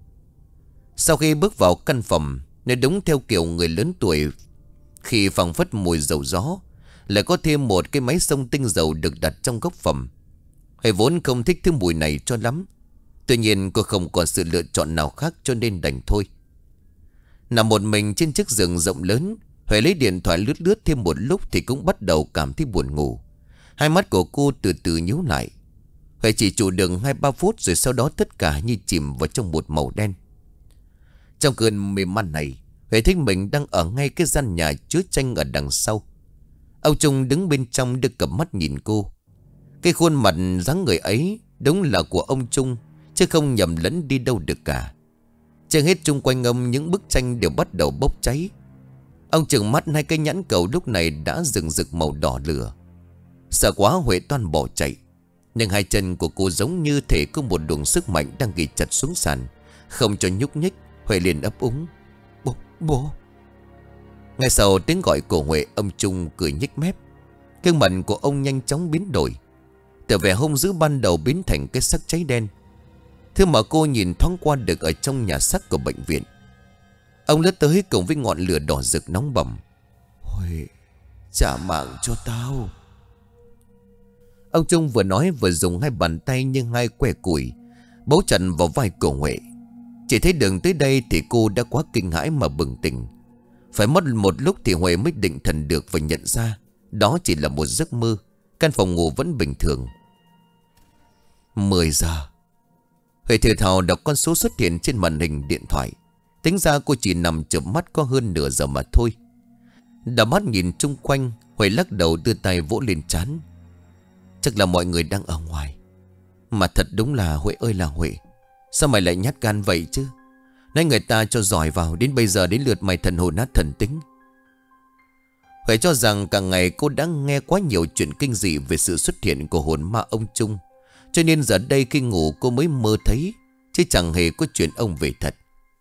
Sau khi bước vào căn phòng, nếu đúng theo kiểu người lớn tuổi, khi phảng phất mùi dầu gió, lại có thêm một cái máy xông tinh dầu được đặt trong góc phòng. Huệ vốn không thích thứ mùi này cho lắm. Tuy nhiên cô không còn sự lựa chọn nào khác cho nên đành thôi. Nằm một mình trên chiếc giường rộng lớn, Huệ lấy điện thoại lướt lướt thêm một lúc thì cũng bắt đầu cảm thấy buồn ngủ. Hai mắt của cô từ từ nhíu lại. Huệ chỉ trụ được hai ba phút rồi sau đó tất cả như chìm vào trong một màu đen. Trong cơn mê man này, Huệ thấy mình đang ở ngay cái gian nhà chứa tranh ở đằng sau. Ông Trung đứng bên trong đưa cặp mắt nhìn cô. Cái khuôn mặt dáng người ấy đúng là của ông Trung, chứ không nhầm lẫn đi đâu được cả. Trên hết chung quanh ông những bức tranh đều bắt đầu bốc cháy. Ông trừng mắt, hai cái nhãn cầu lúc này đã rừng rực màu đỏ lửa. Sợ quá Huệ toan bỏ chạy. Nhưng hai chân của cô giống như thể có một luồng sức mạnh đang ghi chặt xuống sàn, không cho nhúc nhích. Huệ liền ấp úng: Bố, bố. Ngay sau tiếng gọi của Huệ, ông Trung cười nhếch mép. Gương mặt của ông nhanh chóng biến đổi, từ vẻ hung dữ ban đầu biến thành cái sắc cháy đen. Thứ mà cô nhìn thoáng qua được ở trong nhà xác của bệnh viện. Ông lướt tới cùng với ngọn lửa đỏ rực nóng bỏng. Huệ, trả mạng cho tao. Ông Trung vừa nói vừa dùng hai bàn tay như hai que củi bấu chặt vào vai của Huệ. Chỉ thấy đường tới đây thì cô đã quá kinh hãi mà bừng tỉnh. Phải mất một lúc thì Huệ mới định thần được và nhận ra đó chỉ là một giấc mơ. Căn phòng ngủ vẫn bình thường. Mười giờ. Huệ thều thào đọc con số xuất hiện trên màn hình điện thoại. Tính ra cô chỉ nằm chợp mắt có hơn nửa giờ mà thôi. Đảo mắt nhìn chung quanh, Huệ lắc đầu đưa tay vỗ lên trán. Chắc là mọi người đang ở ngoài. Mà thật đúng là Huệ ơi là Huệ, sao mày lại nhát gan vậy chứ? Nói người ta cho giỏi vào, đến bây giờ đến lượt mày thần hồn nát thần tính. Huệ cho rằng càng ngày cô đã nghe quá nhiều chuyện kinh dị về sự xuất hiện của hồn ma ông Trung, cho nên giờ đây khi ngủ cô mới mơ thấy, chứ chẳng hề có chuyện ông về thật.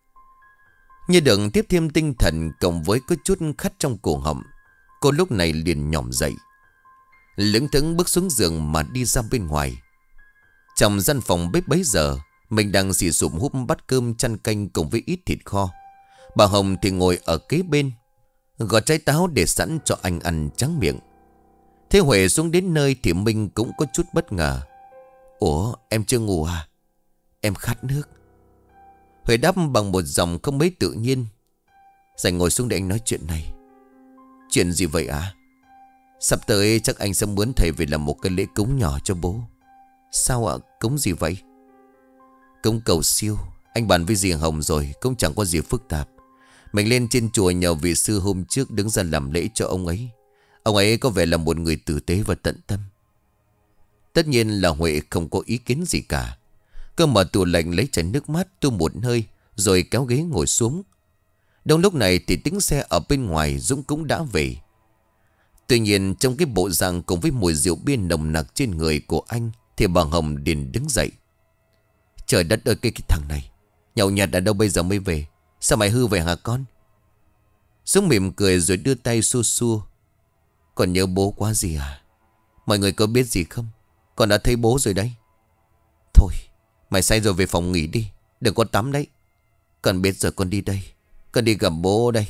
Như đừng tiếp thêm tinh thần cộng với có chút khát trong cổ họng, cô lúc này liền nhỏm dậy, lững thững bước xuống giường mà đi ra bên ngoài. Trong gian phòng bếp bấy giờ, mình đang xì xụm húp bát cơm chăn canh cùng với ít thịt kho. Bà Hồng thì ngồi ở kế bên, gọt trái táo để sẵn cho anh ăn tráng miệng. Thế Huệ xuống đến nơi thì Minh cũng có chút bất ngờ. Ủa, em chưa ngủ à? Em khát nước. Huệ đáp bằng một giọng không mấy tự nhiên. Dành ngồi xuống để anh nói chuyện này. Chuyện gì vậy à? Sắp tới chắc anh sẽ muốn thầy về làm một cái lễ cúng nhỏ cho bố. Sao ạ? Cúng gì vậy? Cúng cầu siêu. Anh bàn với dì Hồng rồi, cũng chẳng có gì phức tạp. Mình lên trên chùa nhờ vị sư hôm trước đứng ra làm lễ cho ông ấy. Ông ấy có vẻ là một người tử tế và tận tâm. Tất nhiên là Huệ không có ý kiến gì cả. Cô mở tủ lạnh lấy chai nước mát tu một hơi, rồi kéo ghế ngồi xuống. Đúng lúc này thì tiếng xe ở bên ngoài Dũng cũng đã về. Tuy nhiên trong cái bộ dạng cùng với mùi rượu bia nồng nặc trên người của anh thì bà Hồng liền đứng dậy. Trời đất ơi, cái, cái thằng này nhậu nhạt ở đâu bây giờ mới về? Sao mày hư vậy hả con? Dũng mỉm cười rồi đưa tay xua xua. Còn nhớ bố quá gì à? Mọi người có biết gì không? Con đã thấy bố rồi đấy. Thôi mày say rồi về phòng nghỉ đi, đừng có tắm đấy. Con biết rồi, con đi đây. Con đi gặp bố đây.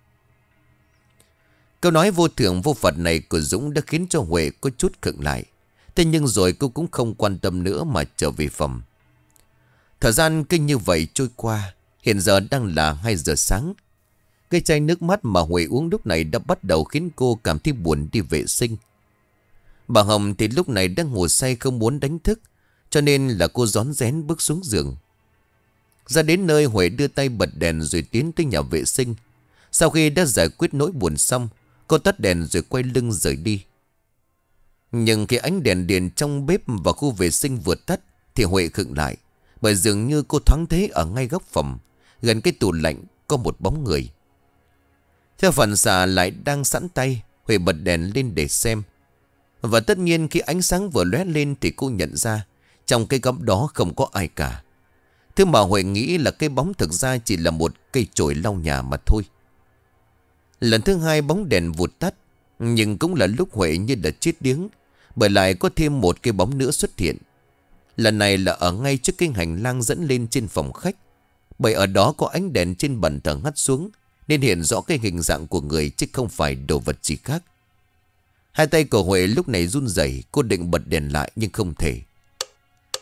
Câu nói vô thưởng vô phật này của Dũng đã khiến cho Huệ có chút khựng lại. Thế nhưng rồi cô cũng không quan tâm nữa mà trở về phòng. Thời gian kinh như vậy trôi qua. Hiện giờ đang là hai giờ sáng. Cái chai nước mắt mà Huệ uống lúc này đã bắt đầu khiến cô cảm thấy buồn đi vệ sinh. Bà Hồng thì lúc này đang ngủ say không muốn đánh thức, cho nên là cô rón rén bước xuống giường. Ra đến nơi Huệ đưa tay bật đèn rồi tiến tới nhà vệ sinh. Sau khi đã giải quyết nỗi buồn xong, cô tắt đèn rồi quay lưng rời đi. Nhưng khi ánh đèn điện trong bếp và khu vệ sinh vừa tắt thì Huệ khựng lại, bởi dường như cô thoáng thấy ở ngay góc phòng, gần cái tủ lạnh có một bóng người. Theo phản xạ lại đang sẵn tay, Huệ bật đèn lên để xem. Và tất nhiên khi ánh sáng vừa lóe lên thì cô nhận ra trong cái góc đó không có ai cả. Thứ mà Huệ nghĩ là cái bóng thực ra chỉ là một cây chổi lau nhà mà thôi. Lần thứ hai bóng đèn vụt tắt, nhưng cũng là lúc Huệ như đã chết điếng, bởi lại có thêm một cái bóng nữa xuất hiện. Lần này là ở ngay trước cái hành lang dẫn lên trên phòng khách, bởi ở đó có ánh đèn trên bàn thờ hắt xuống, nên hiện rõ cái hình dạng của người chứ không phải đồ vật gì khác. Hai tay của Huệ lúc này run rẩy, cô định bật đèn lại nhưng không thể.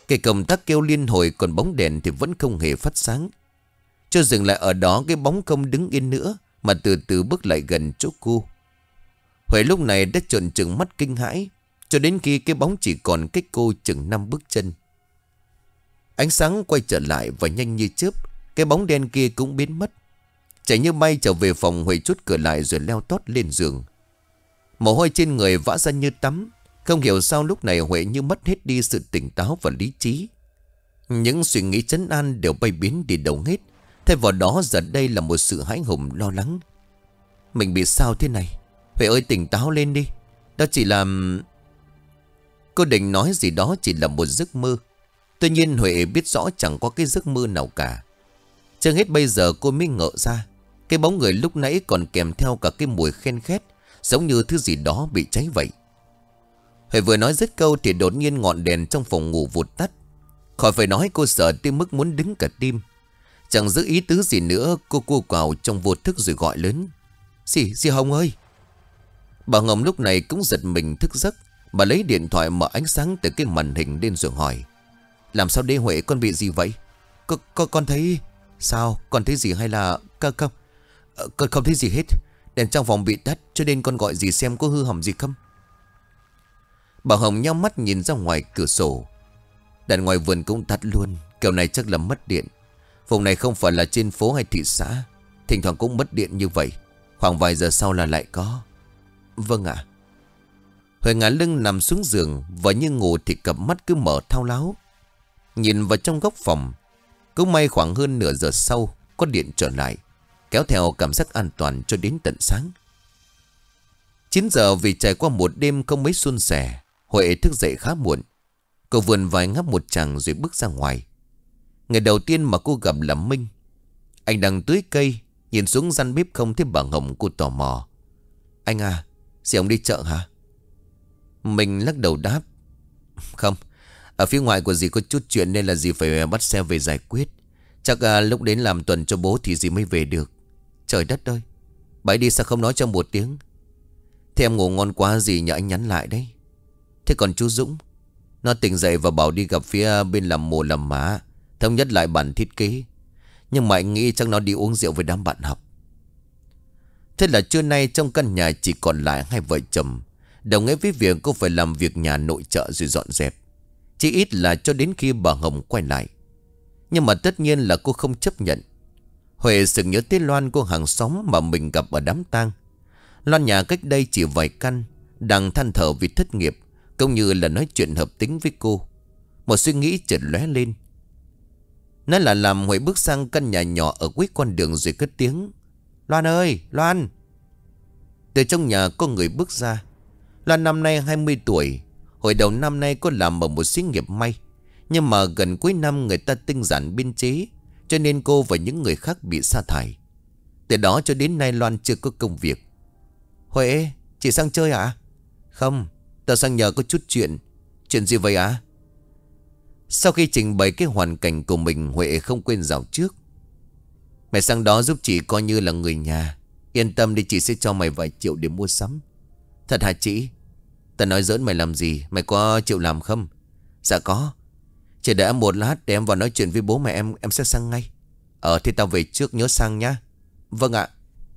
Cái công tắc kêu liên hồi, còn bóng đèn thì vẫn không hề phát sáng. Chưa dừng lại ở đó, cái bóng không đứng yên nữa, mà từ từ bước lại gần chỗ cô. Huệ lúc này đã trợn trừng mắt kinh hãi, cho đến khi cái bóng chỉ còn cách cô chừng năm bước chân. Ánh sáng quay trở lại và nhanh như chớp, cái bóng đen kia cũng biến mất. Chạy như bay trở về phòng, Huệ chốt cửa lại rồi leo tót lên giường. Mồ hôi trên người vã ra như tắm. Không hiểu sao lúc này Huệ như mất hết đi sự tỉnh táo và lý trí. Những suy nghĩ trấn an đều bay biến đi đâu hết. Thay vào đó giờ đây là một sự hãi hùng lo lắng. Mình bị sao thế này? Huệ ơi, tỉnh táo lên đi. Đó chỉ là... Cô định nói gì đó chỉ là một giấc mơ. Tuy nhiên Huệ biết rõ chẳng có cái giấc mơ nào cả. Chưa hết bây giờ cô mới ngỡ ra, cái bóng người lúc nãy còn kèm theo cả cái mùi khen khét, giống như thứ gì đó bị cháy vậy. Huệ vừa nói dứt câu thì đột nhiên ngọn đèn trong phòng ngủ vụt tắt. Khỏi phải nói, cô sợ tới mức muốn đứng cả tim. Chẳng giữ ý tứ gì nữa, cô cua quào trong vô thức rồi gọi lớn: Dì, dì Hồng ơi! Bà Hồng lúc này cũng giật mình thức giấc. Bà lấy điện thoại mở ánh sáng từ cái màn hình lên rồi hỏi: Làm sao đây Huệ, con bị gì vậy? Con, con, con thấy... Sao, con thấy gì hay là... Không, không, con không thấy gì hết. Đèn trong phòng bị tắt cho nên con gọi dì xem có hư hỏng gì không. Bà Hồng nhắm mắt nhìn ra ngoài cửa sổ. Đèn ngoài vườn cũng tắt luôn. Kiểu này chắc là mất điện. Vùng này không phải là trên phố hay thị xã, thỉnh thoảng cũng mất điện như vậy. Khoảng vài giờ sau là lại có. Vâng ạ. Huệ ngả lưng nằm xuống giường, và như ngủ thì cặp mắt cứ mở thao láo, nhìn vào trong góc phòng. Cũng may khoảng hơn nửa giờ sau có điện trở lại, kéo theo cảm giác an toàn cho đến tận sáng. Chín giờ vì trải qua một đêm không mấy suôn sẻ, Huệ thức dậy khá muộn. Cô vườn vài ngáp một chàng rồi bước ra ngoài. Người đầu tiên mà cô gặp là Minh. Anh đang tưới cây, nhìn xuống gian bếp không thấy bà Hồng, cô tò mò: Anh à, dì ông đi chợ hả? Mình lắc đầu đáp: Không, ở phía ngoài của dì có chút chuyện nên là dì phải bắt xe về giải quyết. Chắc à, lúc đến làm tuần cho bố thì dì mới về được. Trời đất ơi, bà ấy đi sao không nói cho một tiếng? Thế em ngủ ngon quá, dì nhờ anh nhắn lại đấy. Thế còn chú Dũng? Nó tỉnh dậy và bảo đi gặp phía bên làm mồ làm má, thống nhất lại bản thiết kế. Nhưng mà anh nghĩ chắc nó đi uống rượu với đám bạn học. Thế là trưa nay trong căn nhà chỉ còn lại hai vợ chồng, đồng nghĩa với việc cô phải làm việc nhà nội trợ rồi dọn dẹp, chỉ ít là cho đến khi bà Hồng quay lại. Nhưng mà tất nhiên là cô không chấp nhận. Huệ sực nhớ tới Loan, cô hàng xóm mà mình gặp ở đám tang. Loan nhà cách đây chỉ vài căn, đang than thở vì thất nghiệp, cũng như là nói chuyện hợp tính với cô. Một suy nghĩ chợt lóe lên. Nó là làm Huệ bước sang căn nhà nhỏ ở cuối con đường rồi cất tiếng: Loan ơi, Loan! Từ trong nhà có người bước ra. Loan năm nay hai mươi tuổi. Hồi đầu năm nay cô làm ở một xí nghiệp may, nhưng mà gần cuối năm người ta tinh giản biên chế, cho nên cô và những người khác bị sa thải. Từ đó cho đến nay Loan chưa có công việc. Huệ, chị sang chơi à? Không, tao sang nhờ có chút chuyện. Chuyện gì vậy à? Sau khi trình bày cái hoàn cảnh của mình, Huệ không quên dạo trước: Mày sang đó giúp chị coi như là người nhà. Yên tâm đi, chị sẽ cho mày vài triệu để mua sắm. Thật hả chị? Tao nói giỡn mày làm gì? Mày có chịu làm không? Dạ có. Chỉ đợi em một lát để em vào nói chuyện với bố mẹ em. Em sẽ sang ngay. Ờ thì tao về trước, nhớ sang nhá. Vâng ạ.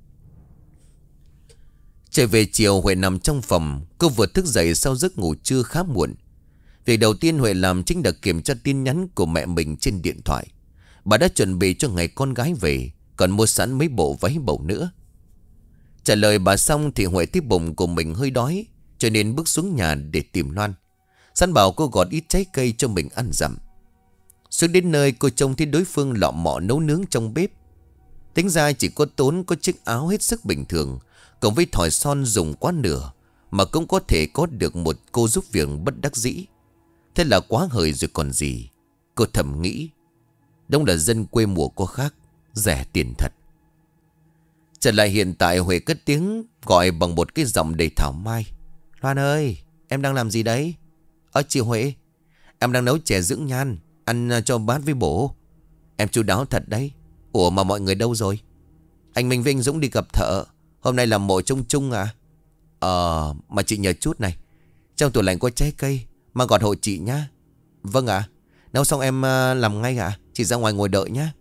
Trời về chiều, Huệ nằm trong phòng. Cô vừa thức dậy sau giấc ngủ trưa khá muộn. Việc đầu tiên Huệ làm chính là kiểm tra tin nhắn của mẹ mình trên điện thoại. Bà đã chuẩn bị cho ngày con gái về, còn mua sẵn mấy bộ váy bầu nữa. Trả lời bà xong thì Huệ thấy bụng của mình hơi đói, cho nên bước xuống nhà để tìm Loan. Sẵn bảo cô gọt ít trái cây cho mình ăn dặm. Xuống đến nơi, cô trông thấy đối phương lọ mọ nấu nướng trong bếp. Tính ra chỉ có tốn có chiếc áo hết sức bình thường, cộng với thỏi son dùng quá nửa, mà cũng có thể có được một cô giúp việc bất đắc dĩ. Thế là quá hời rồi còn gì. Cô thầm nghĩ, đúng là dân quê mùa có khác, rẻ tiền thật. Trở lại hiện tại, Huệ cất tiếng gọi bằng một cái giọng đầy thảo mai: Loan ơi, em đang làm gì đấy? Ơ chị Huệ, em đang nấu chè dưỡng nhan, ăn cho bát với bổ. Em chu đáo thật đấy. Ủa mà mọi người đâu rồi? Anh Minh Vinh Dũng đi gặp thợ. Hôm nay làm mộ chung chung à? Ờ, mà chị nhờ chút này, trong tủ lạnh có trái cây, mà gọt hộ chị nhá. Vâng ạ. Nấu xong em làm ngay ạ. Chị ra ngoài ngồi đợi nhé.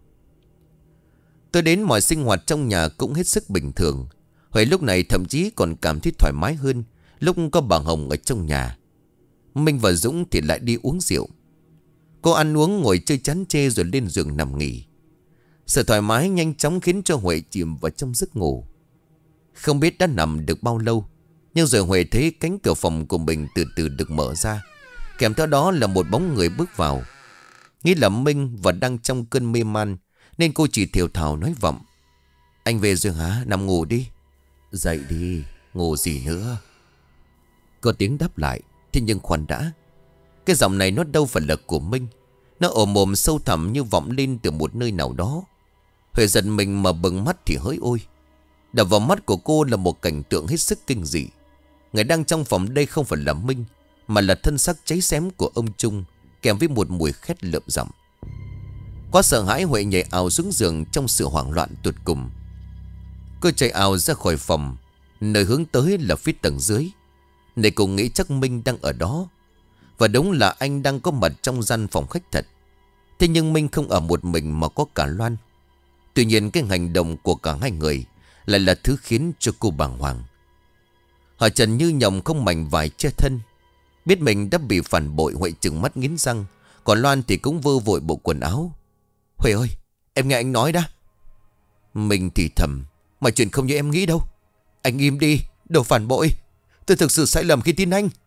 Tôi đến mọi sinh hoạt trong nhà cũng hết sức bình thường. Huệ lúc này thậm chí còn cảm thấy thoải mái hơn lúc có bà Hồng ở trong nhà. Minh và Dũng thì lại đi uống rượu. Cô ăn uống ngồi chơi chán chê rồi lên giường nằm nghỉ. Sự thoải mái nhanh chóng khiến cho Huệ chìm vào trong giấc ngủ. Không biết đã nằm được bao lâu, nhưng rồi Huệ thấy cánh cửa phòng của mình từ từ được mở ra. Kèm theo đó là một bóng người bước vào. Nghĩ là Minh và đang trong cơn mê man, nên cô chỉ thều thào nói vọng: Anh về rồi hả? Nằm ngủ đi. Dậy đi, ngủ gì nữa? Có tiếng đáp lại. Thế nhưng khoan đã, cái giọng này nó đâu phải là của Minh. Nó ồm ồm sâu thẳm như vọng lên từ một nơi nào đó. Huệ giật mình mà bừng mắt thì hỡi ôi. Đập vào mắt của cô là một cảnh tượng hết sức kinh dị. Người đang trong phòng đây không phải là Minh, mà là thân xác cháy xém của ông Trung, kèm với một mùi khét lợm giọng. Quá sợ hãi, Huệ nhảy ào xuống giường trong sự hoảng loạn tột cùng. Cô chạy ào ra khỏi phòng, nơi hướng tới là phía tầng dưới. Để cô nghĩ chắc Minh đang ở đó. Và đúng là anh đang có mặt trong gian phòng khách thật. Thế nhưng Minh không ở một mình mà có cả Loan. Tuy nhiên cái hành động của cả hai người lại là thứ khiến cho cô bàng hoàng. Họ Trần như nhộng không mảnh vải che thân. Biết mình đã bị phản bội, Huệ trừng mắt nghiến răng. Còn Loan thì cũng vơ vội bộ quần áo. Huệ ơi, em nghe anh nói đã. Mình thì thầm: Mà chuyện không như em nghĩ đâu. Anh im đi, đồ phản bội. Tôi thực sự sai lầm khi tin anh.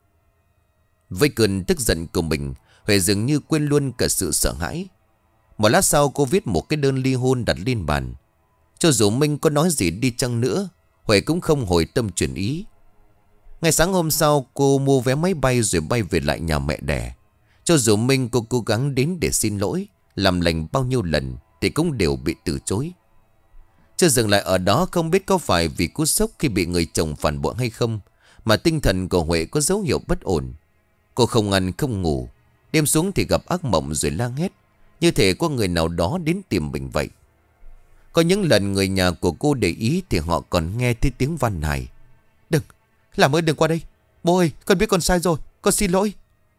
Với cơn tức giận của mình, Huệ dường như quên luôn cả sự sợ hãi. Một lát sau cô viết một cái đơn ly hôn đặt lên bàn. Cho dù Minh có nói gì đi chăng nữa, Huệ cũng không hồi tâm chuyển ý. Ngày sáng hôm sau, cô mua vé máy bay rồi bay về lại nhà mẹ đẻ. Cho dù Minh cô cố gắng đến để xin lỗi, làm lành bao nhiêu lần thì cũng đều bị từ chối. Chưa dừng lại ở đó, không biết có phải vì cú sốc khi bị người chồng phản bội hay không, mà tinh thần của Huệ có dấu hiệu bất ổn. Cô không ăn không ngủ, đêm xuống thì gặp ác mộng rồi la hét, như thể có người nào đó đến tìm mình vậy. Có những lần người nhà của cô để ý thì họ còn nghe thấy tiếng van nài: Đừng, làm ơn đừng qua đây. Bố ơi, con biết con sai rồi, con xin lỗi.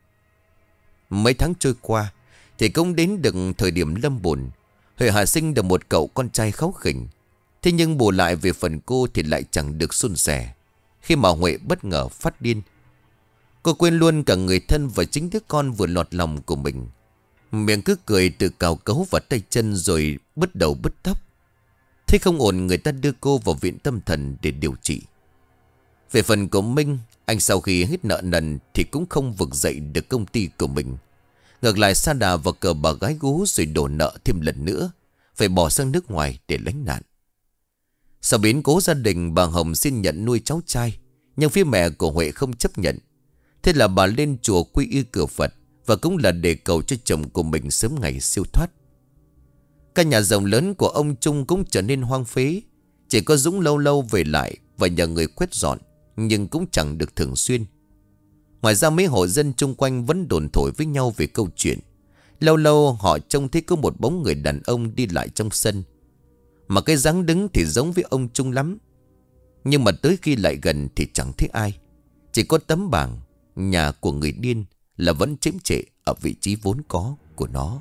Mấy tháng trôi qua thì cũng đến được thời điểm lâm bồn. Huệ hạ sinh được một cậu con trai kháu khỉnh. Thế nhưng bù lại về phần cô thì lại chẳng được suôn sẻ, khi mà Huệ bất ngờ phát điên. Cô quên luôn cả người thân và chính đứa con vừa lọt lòng của mình. Miệng cứ cười từ cào cấu vào tay chân rồi bứt đầu bứt tóc. Thế không ổn, người ta đưa cô vào viện tâm thần để điều trị. Về phần của Minh, anh sau khi hết nợ nần thì cũng không vực dậy được công ty của mình. Ngược lại sa đà vào cờ bà gái gú rồi đổ nợ thêm lần nữa, phải bỏ sang nước ngoài để lánh nạn. Sau biến cố gia đình, bà Hồng xin nhận nuôi cháu trai, nhưng phía mẹ của Huệ không chấp nhận. Thế là bà lên chùa quy y cửa Phật, và cũng là để cầu cho chồng của mình sớm ngày siêu thoát. Căn nhà rộng lớn của ông Trung cũng trở nên hoang phế. Chỉ có Dũng lâu lâu về lại và nhờ người quét dọn, nhưng cũng chẳng được thường xuyên. Ngoài ra mấy hộ dân chung quanh vẫn đồn thổi với nhau về câu chuyện. Lâu lâu họ trông thấy có một bóng người đàn ông đi lại trong sân, mà cái dáng đứng thì giống với ông Trung lắm. Nhưng mà tới khi lại gần thì chẳng thấy ai. Chỉ có tấm bảng nhà của người điên là vẫn chiếm trệ ở vị trí vốn có của nó.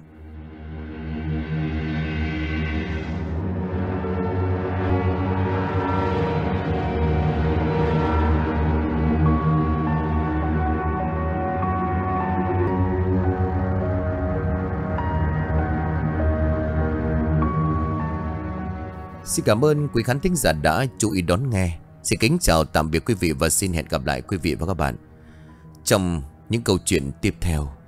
Xin cảm ơn quý khán thính giả đã chú ý đón nghe. Xin kính chào tạm biệt quý vị và xin hẹn gặp lại quý vị và các bạn trong những câu chuyện tiếp theo.